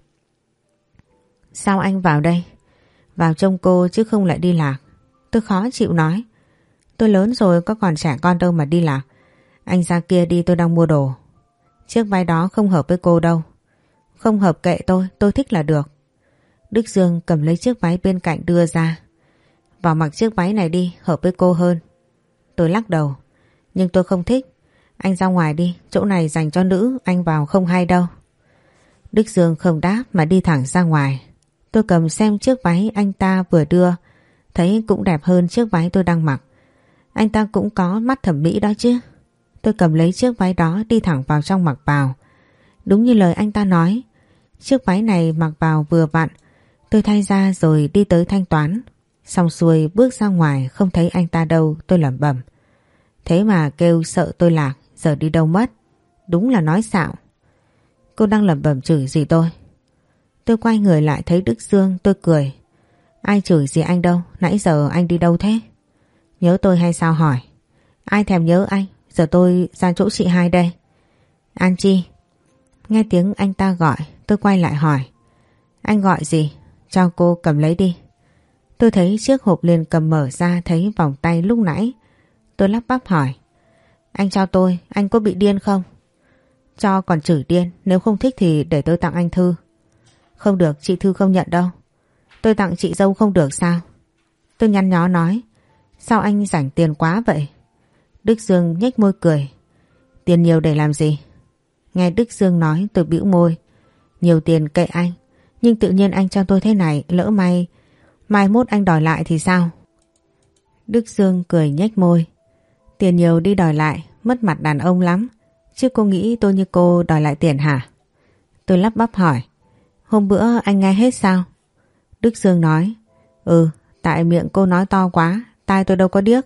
Sao anh vào đây? Vào trông cô chứ không lại đi lạc. Tôi khó chịu nói: Tôi lớn rồi, có còn trẻ con đâu mà đi lạc. Anh ra kia đi, tôi đang mua đồ. Chiếc váy đó không hợp với cô đâu. Không hợp kệ tôi, tôi thích là được. Đức Dương cầm lấy chiếc váy bên cạnh đưa ra: Vào mặc chiếc váy này đi, hợp với cô hơn. Tôi lắc đầu: Nhưng tôi không thích. Anh ra ngoài đi, chỗ này dành cho nữ, anh vào không hay đâu. Đức Dương không đáp mà đi thẳng ra ngoài. Tôi cầm xem chiếc váy anh ta vừa đưa, thấy cũng đẹp hơn chiếc váy tôi đang mặc. Anh ta cũng có mắt thẩm mỹ đó chứ. Tôi cầm lấy chiếc váy đó đi thẳng vào trong mặc vào. Đúng như lời anh ta nói, chiếc váy này mặc vào vừa vặn. Tôi thay ra rồi đi tới thanh toán. Xong xuôi bước ra ngoài không thấy anh ta đâu, tôi lẩm bẩm: Thế mà kêu sợ tôi lạc, giờ đi đâu mất? Đúng là nói xạo. Cô đang lẩm bẩm chửi gì tôi? Tôi quay người lại thấy Đức Dương, tôi cười: Ai chửi gì anh đâu, nãy giờ anh đi đâu thế? Nhớ tôi hay sao hỏi? Ai thèm nhớ anh, giờ tôi ra chỗ chị hai đây. An Chi. Nghe tiếng anh ta gọi, tôi quay lại hỏi: Anh gọi gì? Cho cô cầm lấy đi. Tôi thấy chiếc hộp liền cầm mở ra, thấy vòng tay lúc nãy. Tôi lắp bắp hỏi: Anh cho tôi, anh có bị điên không? Cho còn chửi điên, nếu không thích thì để tôi tặng anh Thư. Không được, chị Thư không nhận đâu. Tôi tặng chị dâu không được sao? Tôi nhăn nhó nói: Sao anh rảnh tiền quá vậy? Đức Dương nhếch môi cười: Tiền nhiều để làm gì? Nghe Đức Dương nói tôi bĩu môi: Nhiều tiền kệ anh, nhưng tự nhiên anh cho tôi thế này, lỡ may mai mốt anh đòi lại thì sao? Đức Dương cười nhếch môi: Tiền nhiều đi đòi lại, mất mặt đàn ông lắm. Chứ cô nghĩ tôi như cô đòi lại tiền hả? Tôi lắp bắp hỏi: Hôm bữa anh nghe hết sao? Đức Dương nói: Ừ, tại miệng cô nói to quá, tai tôi đâu có điếc.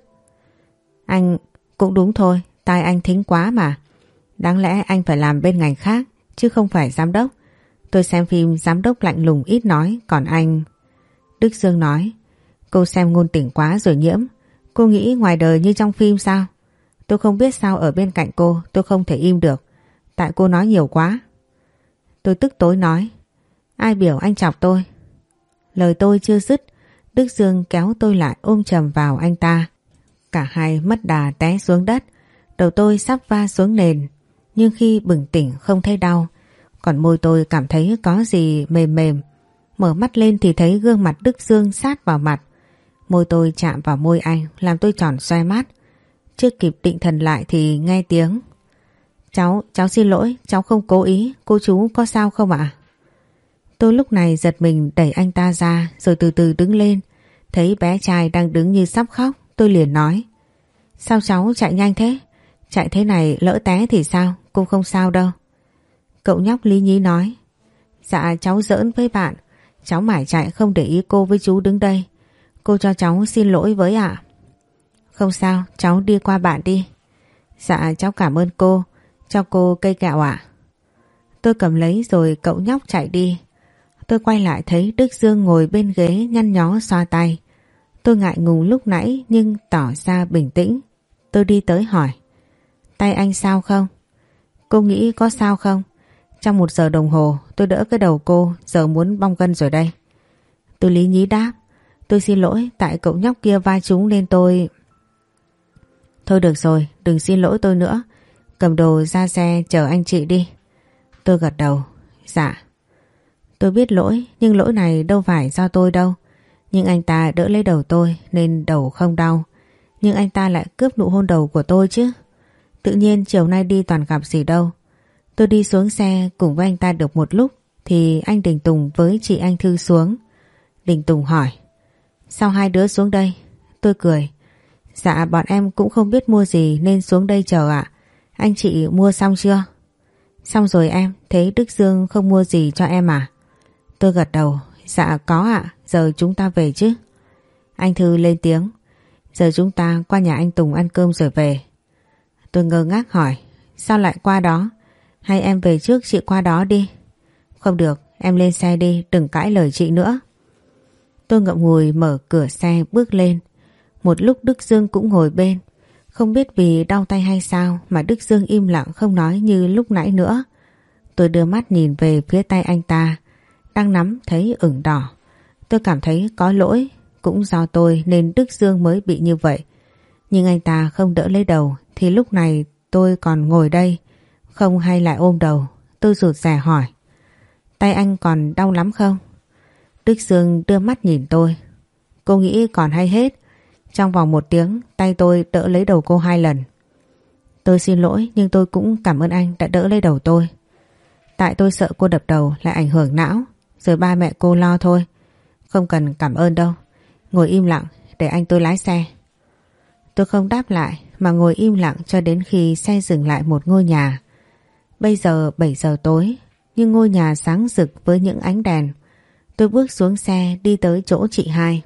Anh cũng đúng thôi, tai anh thính quá mà. Đáng lẽ anh phải làm bên ngành khác, chứ không phải giám đốc. Tôi xem phim giám đốc lạnh lùng ít nói, còn anh... Đức Dương nói: Cô xem ngôn tình quá rồi Nhiễm. Cô nghĩ ngoài đời như trong phim sao? Tôi không biết sao ở bên cạnh cô tôi không thể im được, tại cô nói nhiều quá. Tôi tức tối nói: Ai biểu anh chọc tôi? Lời tôi chưa dứt, Đức Dương kéo tôi lại ôm chầm vào anh ta. Cả hai mất đà té xuống đất. Đầu tôi sắp va xuống nền, nhưng khi bừng tỉnh không thấy đau. Còn môi tôi cảm thấy có gì mềm mềm. Mở mắt lên thì thấy gương mặt Đức Dương sát vào mặt. Môi tôi chạm vào môi anh làm tôi tròn xoe mắt. Chưa kịp định thần lại thì nghe tiếng: Cháu, cháu xin lỗi, cháu không cố ý, cô chú có sao không ạ? Tôi lúc này giật mình đẩy anh ta ra rồi từ từ đứng lên. Thấy bé trai đang đứng như sắp khóc, tôi liền nói. Sao cháu chạy nhanh thế? Chạy thế này lỡ té thì sao? Cô không sao đâu. Cậu nhóc lý nhí nói. Dạ cháu giỡn với bạn. Cháu mải chạy không để ý cô với chú đứng đây. Cô cho cháu xin lỗi với ạ. Không sao, cháu đi qua bạn đi. Dạ cháu cảm ơn cô. Cho cô cây kẹo ạ. Tôi cầm lấy rồi cậu nhóc chạy đi. Tôi quay lại thấy Đức Dương ngồi bên ghế nhăn nhó xoa tay. Tôi ngại ngùng lúc nãy nhưng tỏ ra bình tĩnh. Tôi đi tới hỏi. Tay anh sao không? Cô nghĩ có sao không? Trong một giờ đồng hồ tôi đỡ cái đầu cô, giờ muốn bong gân rồi đây. Tôi lý nhí đáp. Tôi xin lỗi, tại cậu nhóc kia va trúng nên tôi... Thôi được rồi, đừng xin lỗi tôi nữa. Cầm đồ ra xe chờ anh chị đi. Tôi gật đầu. Dạ. Tôi biết lỗi, nhưng lỗi này đâu phải do tôi đâu. Nhưng anh ta đỡ lấy đầu tôi nên đầu không đau. Nhưng anh ta lại cướp nụ hôn đầu của tôi chứ. Tự nhiên chiều nay đi toàn gặp gì đâu. Tôi đi xuống xe cùng với anh ta được một lúc thì anh Đình Tùng với chị Anh Thư xuống. Đình Tùng hỏi. Sao hai đứa xuống đây? Tôi cười. Dạ bọn em cũng không biết mua gì nên xuống đây chờ ạ. Anh chị mua xong chưa? Xong rồi em, thế Đức Dương không mua gì cho em à? Tôi gật đầu. Dạ có ạ, giờ chúng ta về chứ. Anh Thư lên tiếng. Giờ chúng ta qua nhà anh Tùng ăn cơm rồi về. Tôi ngơ ngác hỏi. Sao lại qua đó? Hay em về trước chị qua đó đi? Không được, em lên xe đi, đừng cãi lời chị nữa. Tôi ngậm ngùi mở cửa xe bước lên. Một lúc Đức Dương cũng ngồi bên. Không biết vì đau tay hay sao mà Đức Dương im lặng không nói như lúc nãy nữa. Tôi đưa mắt nhìn về phía tay anh ta. Đang nắm thấy ửng đỏ. Tôi cảm thấy có lỗi. Cũng do tôi nên Đức Dương mới bị như vậy. Nhưng anh ta không đỡ lấy đầu thì lúc này tôi còn ngồi đây. Không hay lại ôm đầu. Tôi rụt rè hỏi. Tay anh còn đau lắm không? Đức Dương đưa mắt nhìn tôi. Cô nghĩ còn hay hết. Trong vòng một tiếng tay tôi đỡ lấy đầu cô hai lần. Tôi xin lỗi nhưng tôi cũng cảm ơn anh đã đỡ lấy đầu tôi. Tại tôi sợ cô đập đầu lại ảnh hưởng não. Rồi ba mẹ cô lo thôi. Không cần cảm ơn đâu. Ngồi im lặng để anh tôi lái xe. Tôi không đáp lại mà ngồi im lặng cho đến khi xe dừng lại một ngôi nhà. Bây giờ bảy giờ tối nhưng ngôi nhà sáng rực với những ánh đèn. Tôi bước xuống xe đi tới chỗ chị hai.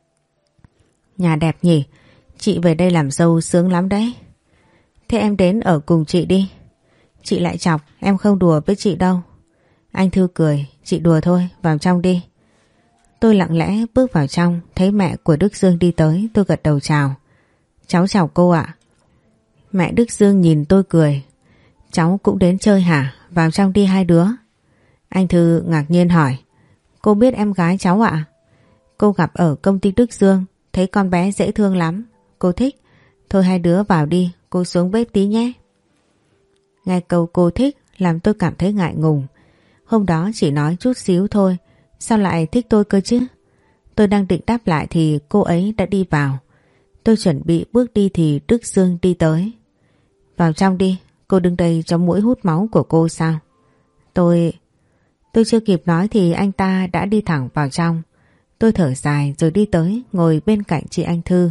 Nhà đẹp nhỉ? Chị về đây làm dâu sướng lắm đấy. Thế em đến ở cùng chị đi. Chị lại chọc, em không đùa với chị đâu. Anh Thư cười, chị đùa thôi, vào trong đi. Tôi lặng lẽ bước vào trong, thấy mẹ của Đức Dương đi tới, tôi gật đầu chào. Cháu chào cô ạ. Mẹ Đức Dương nhìn tôi cười. Cháu cũng đến chơi hả? Vào trong đi hai đứa. Anh Thư ngạc nhiên hỏi. Cô biết em gái cháu ạ? Cô gặp ở công ty Đức Dương, thấy con bé dễ thương lắm. Cô thích. Thôi hai đứa vào đi, cô xuống bếp tí nhé. Nghe câu cô thích làm tôi cảm thấy ngại ngùng. Hôm đó chỉ nói chút xíu thôi, sao lại thích tôi cơ chứ? Tôi đang định đáp lại thì cô ấy đã đi vào. Tôi chuẩn bị bước đi thì Đức Dương đi tới. Vào trong đi, cô đứng đây cho mũi hút máu của cô sao? Tôi... Tôi chưa kịp nói thì anh ta đã đi thẳng vào trong. Tôi thở dài rồi đi tới ngồi bên cạnh chị Anh Thư.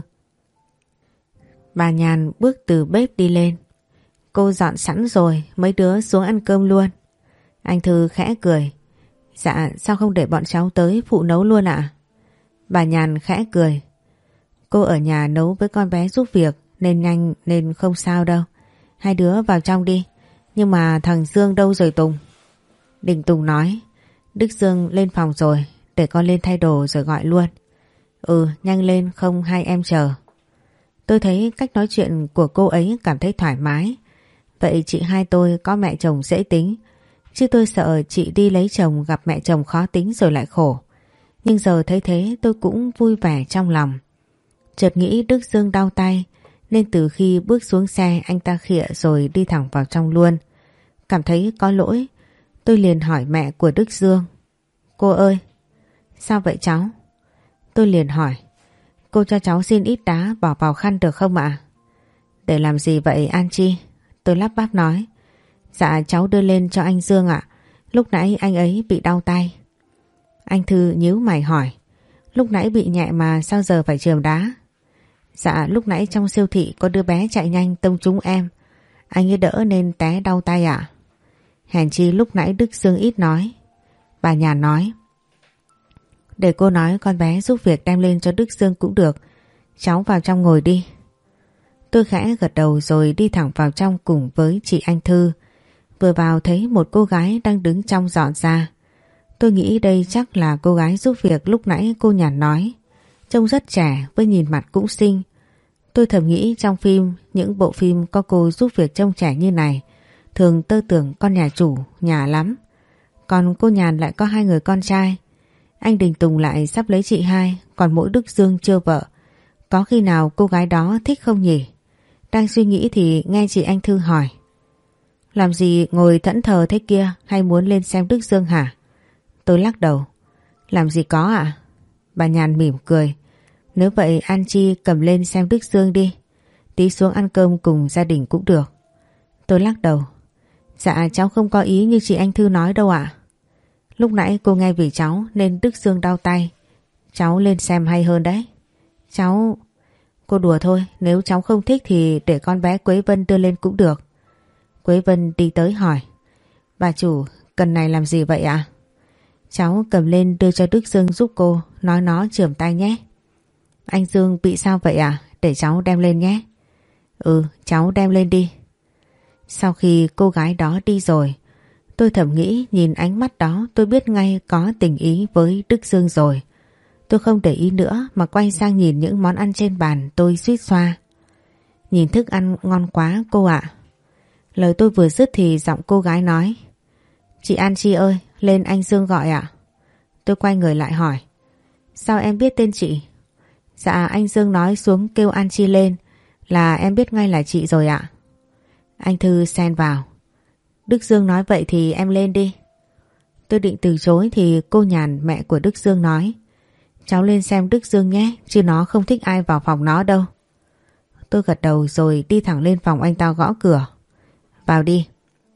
Bà Nhàn bước từ bếp đi lên. Cô dọn sẵn rồi, mấy đứa xuống ăn cơm luôn. Anh Thư khẽ cười. Dạ, sao không để bọn cháu tới phụ nấu luôn ạ? Bà Nhàn khẽ cười. Cô ở nhà nấu với con bé giúp việc nên nhanh nên không sao đâu. Hai đứa vào trong đi. Nhưng mà thằng Dương đâu rồi Tùng? Đình Tùng nói. Đức Dương lên phòng rồi, để con lên thay đồ rồi gọi luôn. Ừ, nhanh lên không hai em chờ. Tôi thấy cách nói chuyện của cô ấy cảm thấy thoải mái. Vậy chị hai tôi có mẹ chồng dễ tính. Chứ tôi sợ chị đi lấy chồng gặp mẹ chồng khó tính rồi lại khổ. Nhưng giờ thấy thế tôi cũng vui vẻ trong lòng. Chợt nghĩ Đức Dương đau tay nên từ khi bước xuống xe anh ta khịa rồi đi thẳng vào trong luôn. Cảm thấy có lỗi, tôi liền hỏi mẹ của Đức Dương. Cô ơi, sao vậy cháu? Tôi liền hỏi. Cô cho cháu xin ít đá bỏ vào khăn được không ạ? Để làm gì vậy An Chi? Tôi lắp bắp nói. Dạ cháu đưa lên cho anh Dương ạ. Lúc nãy anh ấy bị đau tay. Anh Thư nhíu mày hỏi. Lúc nãy bị nhẹ mà sao giờ phải chườm đá? Dạ lúc nãy trong siêu thị có đứa bé chạy nhanh tông trúng em. Anh ấy đỡ nên té đau tay ạ. Hèn chi lúc nãy Đức Dương ít nói. Bà Nhàn nói. Để cô nói con bé giúp việc đem lên cho Đức Dương cũng được. Cháu vào trong ngồi đi. Tôi khẽ gật đầu rồi đi thẳng vào trong cùng với chị Anh Thư. Vừa vào thấy một cô gái đang đứng trong dọn ra. Tôi nghĩ đây chắc là cô gái giúp việc lúc nãy cô Nhàn nói. Trông rất trẻ với nhìn mặt cũng xinh. Tôi thầm nghĩ trong phim, những bộ phim có cô giúp việc trông trẻ như này thường tơ tưởng con nhà chủ, nhà lắm. Còn cô Nhàn lại có hai người con trai. Anh Đình Tùng lại sắp lấy chị hai, còn mỗi Đức Dương chưa vợ. Có khi nào cô gái đó thích không nhỉ? Đang suy nghĩ thì nghe chị Anh Thư hỏi. Làm gì ngồi thẫn thờ thế kia, hay muốn lên xem Đức Dương hả? Tôi lắc đầu. Làm gì có ạ? À? Bà Nhàn mỉm cười. Nếu vậy An Chi cầm lên xem Đức Dương đi. Tí xuống ăn cơm cùng gia đình cũng được. Tôi lắc đầu. Dạ cháu không có ý như chị Anh Thư nói đâu ạ. Lúc nãy cô nghe vì cháu nên Đức Dương đau tay. Cháu lên xem hay hơn đấy. Cháu... Cô đùa thôi, nếu cháu không thích thì để con bé Quế Vân đưa lên cũng được. Quế Vân đi tới hỏi. Bà chủ, cần này làm gì vậy ạ? À? Cháu cầm lên đưa cho Đức Dương giúp cô, nói nó chườm tay nhé. Anh Dương bị sao vậy à? Để cháu đem lên nhé. Ừ, cháu đem lên đi. Sau khi cô gái đó đi rồi, tôi thầm nghĩ nhìn ánh mắt đó tôi biết ngay có tình ý với Đức Dương rồi. Tôi không để ý nữa mà quay sang nhìn những món ăn trên bàn, tôi suýt xoa. Nhìn thức ăn ngon quá cô ạ. Lời tôi vừa dứt thì giọng cô gái nói. Chị An Chi ơi, lên anh Dương gọi ạ. Tôi quay người lại hỏi. Sao em biết tên chị? Dạ anh Dương nói xuống kêu An Chi lên là em biết ngay là chị rồi ạ. Anh Thư xen vào. Đức Dương nói vậy thì em lên đi. Tôi định từ chối thì cô Nhàn mẹ của Đức Dương nói. Cháu lên xem Đức Dương nhé, chứ nó không thích ai vào phòng nó đâu. Tôi gật đầu rồi đi thẳng lên phòng anh ta gõ cửa. Vào đi.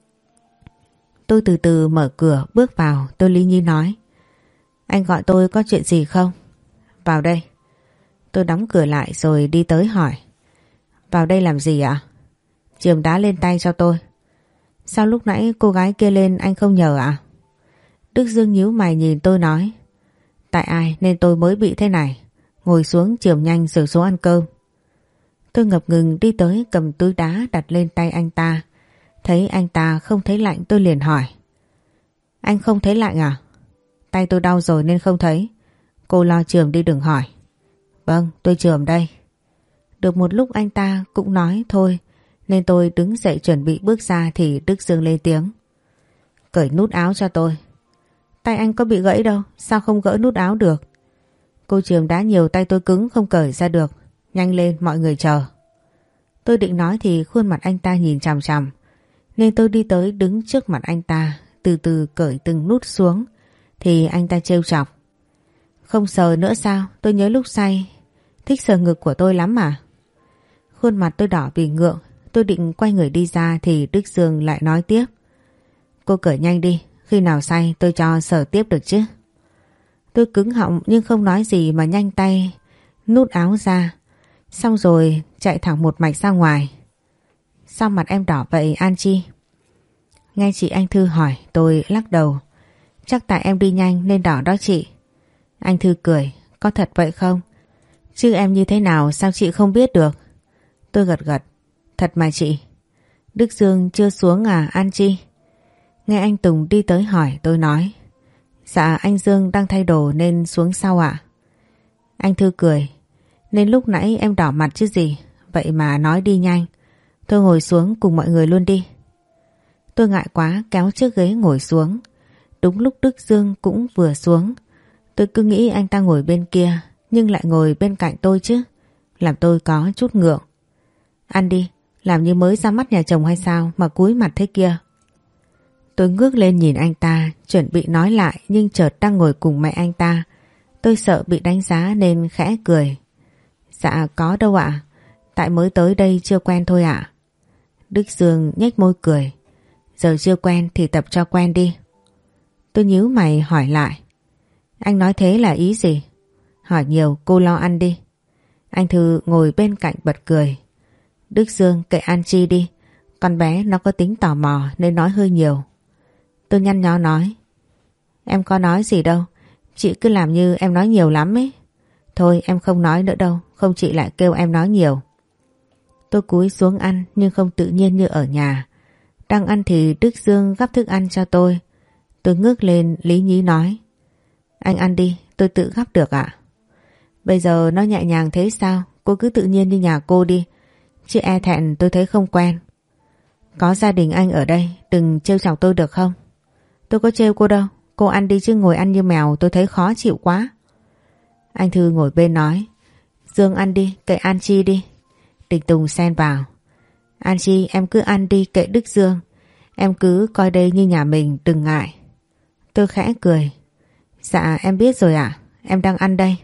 Tôi từ từ mở cửa bước vào, tôi lý nhí nói. Anh gọi tôi có chuyện gì không? Vào đây. Tôi đóng cửa lại rồi đi tới hỏi. Vào đây làm gì ạ? Chườm đá lên tay cho tôi. Sao lúc nãy cô gái kia lên anh không nhờ ạ? Đức Dương nhíu mày nhìn tôi nói. Tại ai nên tôi mới bị thế này. Ngồi xuống chườm nhanh rồi xuống ăn cơm. Tôi ngập ngừng đi tới cầm túi đá đặt lên tay anh ta. Thấy anh ta không thấy lạnh tôi liền hỏi. Anh không thấy lạnh à? Tay tôi đau rồi nên không thấy. Cô lo chườm đi đừng hỏi. Vâng tôi chườm đây. Được một lúc anh ta cũng nói thôi nên tôi đứng dậy chuẩn bị bước ra thì Đức Dương lên tiếng. Cởi nút áo cho tôi. Tay anh có bị gãy đâu, sao không gỡ nút áo được? Cô chườm đá nhiều tay tôi cứng không cởi ra được. Nhanh lên mọi người chờ. Tôi định nói thì khuôn mặt anh ta nhìn chằm chằm nên tôi đi tới đứng trước mặt anh ta, từ từ cởi từng nút xuống thì anh ta trêu chọc. Không sờ nữa sao? Tôi nhớ lúc say thích sờ ngực của tôi lắm mà. Khuôn mặt tôi đỏ vì ngượng. Tôi định quay người đi ra thì Đức Dương lại nói tiếp. Cô cởi nhanh đi, khi nào say tôi cho sờ tiếp được chứ. Tôi cứng họng nhưng không nói gì mà nhanh tay nút áo ra. Xong rồi chạy thẳng một mạch ra ngoài. Sao mặt em đỏ vậy An Chi? Nghe chị Anh Thư hỏi tôi lắc đầu. Chắc tại em đi nhanh nên đỏ đó chị. Anh Thư cười. Có thật vậy không? Chứ em như thế nào sao chị không biết được? Tôi gật gật. Thật mà chị. Đức Dương chưa xuống à An Chi? Nghe anh Tùng đi tới hỏi tôi nói. Dạ anh Dương đang thay đồ nên xuống sau ạ. Anh Thư cười. Nên lúc nãy em đỏ mặt chứ gì. Vậy mà nói đi nhanh. Tôi ngồi xuống cùng mọi người luôn đi. Tôi ngại quá kéo chiếc ghế ngồi xuống. Đúng lúc Đức Dương cũng vừa xuống. Tôi cứ nghĩ anh ta ngồi bên kia nhưng lại ngồi bên cạnh tôi chứ. Làm tôi có chút ngượng. Ăn đi, làm như mới ra mắt nhà chồng hay sao mà cúi mặt thế kia. Tôi ngước lên nhìn anh ta, chuẩn bị nói lại nhưng chợt đang ngồi cùng mẹ anh ta. Tôi sợ bị đánh giá nên khẽ cười. Dạ có đâu ạ, à? Tại mới tới đây chưa quen thôi ạ. À? Đức Dương nhếch môi cười. Giờ chưa quen thì tập cho quen đi. Tôi nhíu mày hỏi lại. Anh nói thế là ý gì? Hỏi nhiều cô lo ăn đi. Anh Thư ngồi bên cạnh bật cười. Đức Dương kệ ăn chi đi. Con bé nó có tính tò mò nên nói hơi nhiều. Tôi nhăn nhó nói. Em có nói gì đâu. Chị cứ làm như em nói nhiều lắm ấy. Thôi em không nói nữa đâu. Không chị lại kêu em nói nhiều. Tôi cúi xuống ăn nhưng không tự nhiên như ở nhà. Đang ăn thì Đức Dương gắp thức ăn cho tôi. Tôi ngước lên lý nhí nói. Anh ăn đi, tôi tự gắp được ạ. Bây giờ nó nhẹ nhàng thế sao? Cô cứ tự nhiên như nhà cô đi. Chứ e thẹn tôi thấy không quen. Có gia đình anh ở đây, đừng trêu chọc tôi được không? Tôi có trêu cô đâu. Cô ăn đi chứ ngồi ăn như mèo tôi thấy khó chịu quá. Anh Thư ngồi bên nói. Dương ăn đi, kệ An Chi đi. Đình Tùng xen vào. An Chi em cứ ăn đi kệ Đức Dương. Em cứ coi đây như nhà mình, đừng ngại. Tôi khẽ cười. Dạ em biết rồi ạ, em đang ăn đây.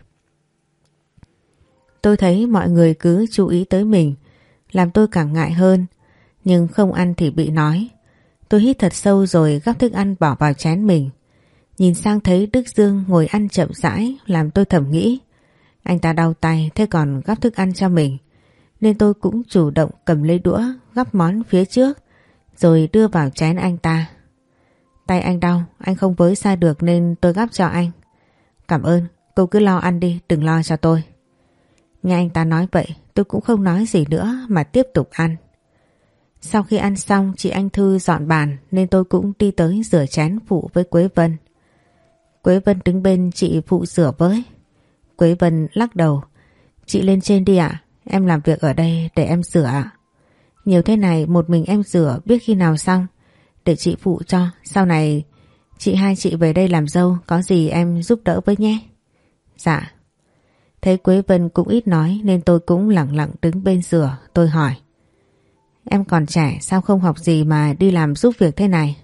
Tôi thấy mọi người cứ chú ý tới mình, làm tôi càng ngại hơn. Nhưng không ăn thì bị nói. Tôi hít thật sâu rồi gắp thức ăn bỏ vào chén mình. Nhìn sang thấy Đức Dương ngồi ăn chậm rãi làm tôi thầm nghĩ. Anh ta đau tay thế còn gắp thức ăn cho mình. Nên tôi cũng chủ động cầm lấy đũa gắp món phía trước rồi đưa vào chén anh ta. Tay anh đau, anh không với xa được nên tôi gắp cho anh. Cảm ơn, cô cứ lo ăn đi, đừng lo cho tôi. Nghe anh ta nói vậy tôi cũng không nói gì nữa mà tiếp tục ăn. Sau khi ăn xong chị Anh Thư dọn bàn nên tôi cũng đi tới rửa chén phụ với Quế Vân. Quế Vân đứng bên chị phụ rửa với. Quế Vân lắc đầu. Chị lên trên đi ạ, em làm việc ở đây để em rửa ạ. Nhiều thế này một mình em rửa biết khi nào xong. Để chị phụ cho, sau này chị hai chị về đây làm dâu, có gì em giúp đỡ với nhé. Dạ. Thấy Quế Vân cũng ít nói nên tôi cũng lặng lặng đứng bên rửa. Tôi hỏi. Em còn trẻ sao không học gì mà đi làm giúp việc thế này?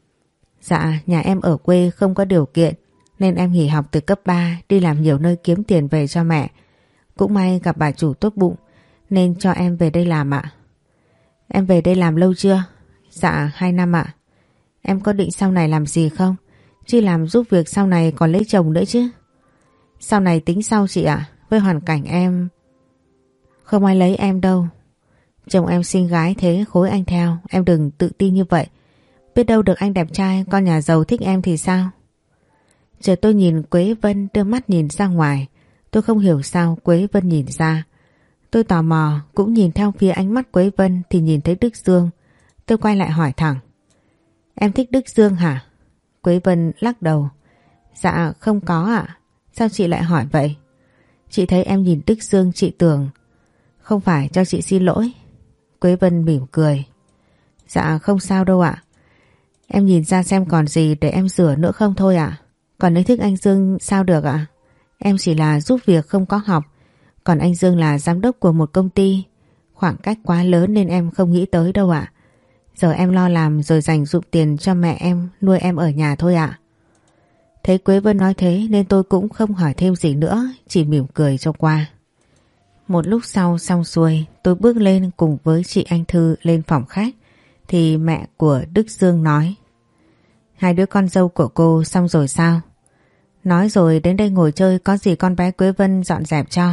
Dạ nhà em ở quê không có điều kiện nên em nghỉ học từ cấp ba đi làm nhiều nơi kiếm tiền về cho mẹ. Cũng may gặp bà chủ tốt bụng nên cho em về đây làm ạ. Em về đây làm lâu chưa? Dạ hai năm ạ. Em có định sau này làm gì không? Chứ làm giúp việc sau này còn lấy chồng nữa chứ. Sau này tính sau chị ạ. Với hoàn cảnh em không ai lấy em đâu. Chồng em xinh gái thế khối anh theo. Em đừng tự tin như vậy. Biết đâu được anh đẹp trai con nhà giàu thích em thì sao? Chờ tôi nhìn Quế Vân đưa mắt nhìn ra ngoài. Tôi không hiểu sao Quế Vân nhìn ra. Tôi tò mò cũng nhìn theo phía ánh mắt Quế Vân thì nhìn thấy Đức Dương. Tôi quay lại hỏi thẳng. Em thích Đức Dương hả? Quế Vân lắc đầu. Dạ không có ạ. Sao chị lại hỏi vậy? Chị thấy em nhìn Đức Dương chị tưởng. Không phải cho chị xin lỗi. Quế Vân mỉm cười. Dạ không sao đâu ạ. Em nhìn ra xem còn gì để em rửa nữa không thôi ạ. Còn nếu thích anh Dương sao được ạ? Em chỉ là giúp việc không có học. Còn anh Dương là giám đốc của một công ty. Khoảng cách quá lớn nên em không nghĩ tới đâu ạ. Giờ em lo làm rồi dành dụm tiền cho mẹ em nuôi em ở nhà thôi ạ. Thấy Quế Vân nói thế nên tôi cũng không hỏi thêm gì nữa, chỉ mỉm cười cho qua. Một lúc sau xong xuôi tôi bước lên cùng với chị Anh Thư lên phòng khách thì mẹ của Đức Dương nói. Hai đứa con dâu của cô xong rồi sao? Nói rồi đến đây ngồi chơi, có gì con bé Quế Vân dọn dẹp cho.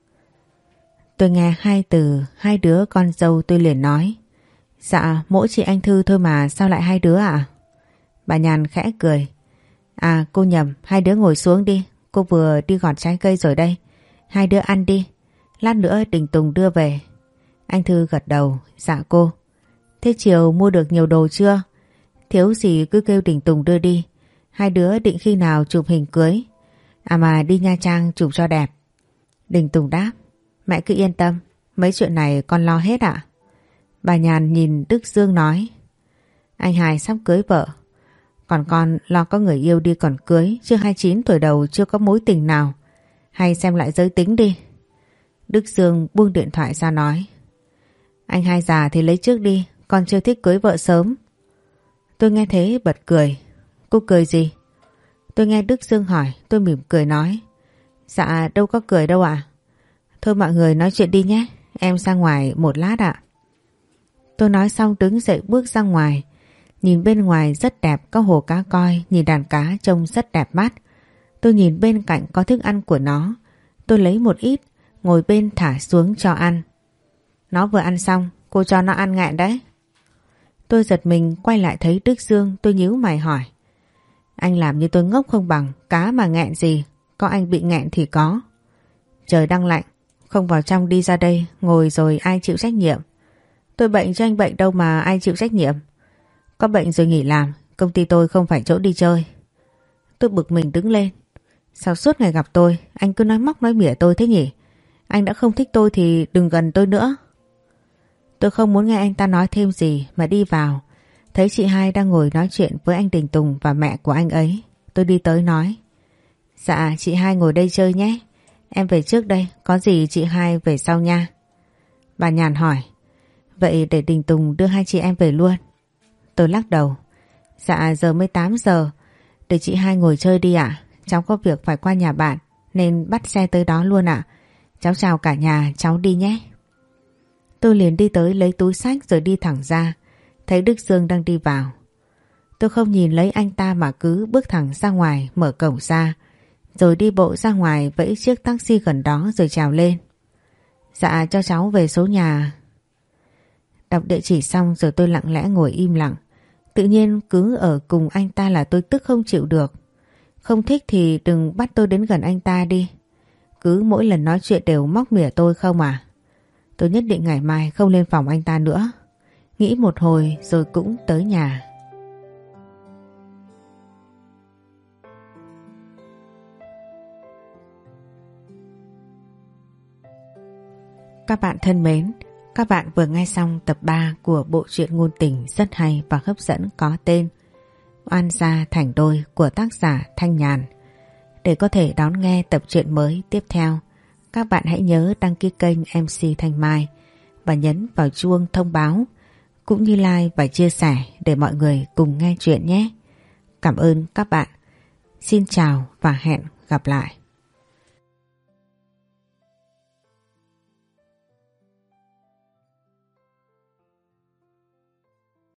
Tôi nghe hai từ hai đứa con dâu tôi liền nói. Dạ mỗi chị Anh Thư thôi mà sao lại hai đứa ạ? À? Bà Nhàn khẽ cười. À cô nhầm, hai đứa ngồi xuống đi. Cô vừa đi gọt trái cây rồi đây. Hai đứa ăn đi. Lát nữa Đình Tùng đưa về. Anh Thư gật đầu. Dạ cô. Thế chiều mua được nhiều đồ chưa? Thiếu gì cứ kêu Đình Tùng đưa đi. Hai đứa định khi nào chụp hình cưới? À mà đi Nha Trang chụp cho đẹp. Đình Tùng đáp. Mẹ cứ yên tâm. Mấy chuyện này con lo hết ạ. Bà Nhàn nhìn Đức Dương nói. Anh Hải sắp cưới vợ. Còn con lo có người yêu đi còn cưới. Chưa hai mươi chín tuổi đầu chưa có mối tình nào. Hay xem lại giới tính đi. Đức Dương buông điện thoại ra nói. Anh Hai già thì lấy trước đi. Con chưa thích cưới vợ sớm. Tôi nghe thế bật cười. Cô cười gì? Tôi nghe Đức Dương hỏi. Tôi mỉm cười nói. Dạ đâu có cười đâu ạ. Thôi mọi người nói chuyện đi nhé. Em ra ngoài một lát ạ. Tôi nói xong đứng dậy bước ra ngoài. Nhìn bên ngoài rất đẹp, có hồ cá coi, nhìn đàn cá trông rất đẹp mắt. Tôi nhìn bên cạnh có thức ăn của nó. Tôi lấy một ít, ngồi bên thả xuống cho ăn. Nó vừa ăn xong, cô cho nó ăn nghẹn đấy. Tôi giật mình quay lại thấy Đức Dương, tôi nhíu mày hỏi. Anh làm như tôi ngốc không bằng, cá mà nghẹn gì, có anh bị nghẹn thì có. Trời đang lạnh, không vào trong đi ra đây, ngồi rồi ai chịu trách nhiệm. Tôi bệnh cho anh bệnh đâu mà ai chịu trách nhiệm. Có bệnh rồi nghỉ làm, công ty tôi không phải chỗ đi chơi. Tôi bực mình đứng lên. Sao suốt ngày gặp tôi, anh cứ nói móc nói mỉa tôi thế nhỉ? Anh đã không thích tôi thì đừng gần tôi nữa. Tôi không muốn nghe anh ta nói thêm gì mà đi vào. Thấy chị hai đang ngồi nói chuyện với anh Đình Tùng và mẹ của anh ấy. Tôi đi tới nói. Dạ chị hai ngồi đây chơi nhé. Em về trước đây, có gì chị hai về sau nha. Bà Nhàn hỏi. Vậy để Đình Tùng đưa hai chị em về luôn. Tôi lắc đầu. Dạ giờ mới tám giờ. Để chị hai ngồi chơi đi ạ. Cháu có việc phải qua nhà bạn nên bắt xe tới đó luôn ạ. Cháu chào cả nhà, cháu đi nhé. Tôi liền đi tới lấy túi xách rồi đi thẳng ra. Thấy Đức Dương đang đi vào. Tôi không nhìn lấy anh ta mà cứ bước thẳng ra ngoài, mở cổng ra. Rồi đi bộ ra ngoài vẫy chiếc taxi gần đó rồi trèo lên. Dạ cho cháu về số nhà. Đọc địa chỉ xong rồi tôi lặng lẽ ngồi im lặng. Tự nhiên cứ ở cùng anh ta là tôi tức không chịu được. Không thích thì đừng bắt tôi đến gần anh ta đi. Cứ mỗi lần nói chuyện đều móc mỉa tôi không à. Tôi nhất định ngày mai không lên phòng anh ta nữa. Nghĩ một hồi rồi cũng tới nhà. Các bạn thân mến, các bạn vừa nghe xong tập ba của bộ truyện ngôn tình rất hay và hấp dẫn có tên Oan gia thành đôi của tác giả Thanh Nhàn. Để có thể đón nghe tập truyện mới tiếp theo, các bạn hãy nhớ đăng ký kênh em xê Thanh Mai và nhấn vào chuông thông báo cũng như like và chia sẻ để mọi người cùng nghe chuyện nhé. Cảm ơn các bạn. Xin chào và hẹn gặp lại.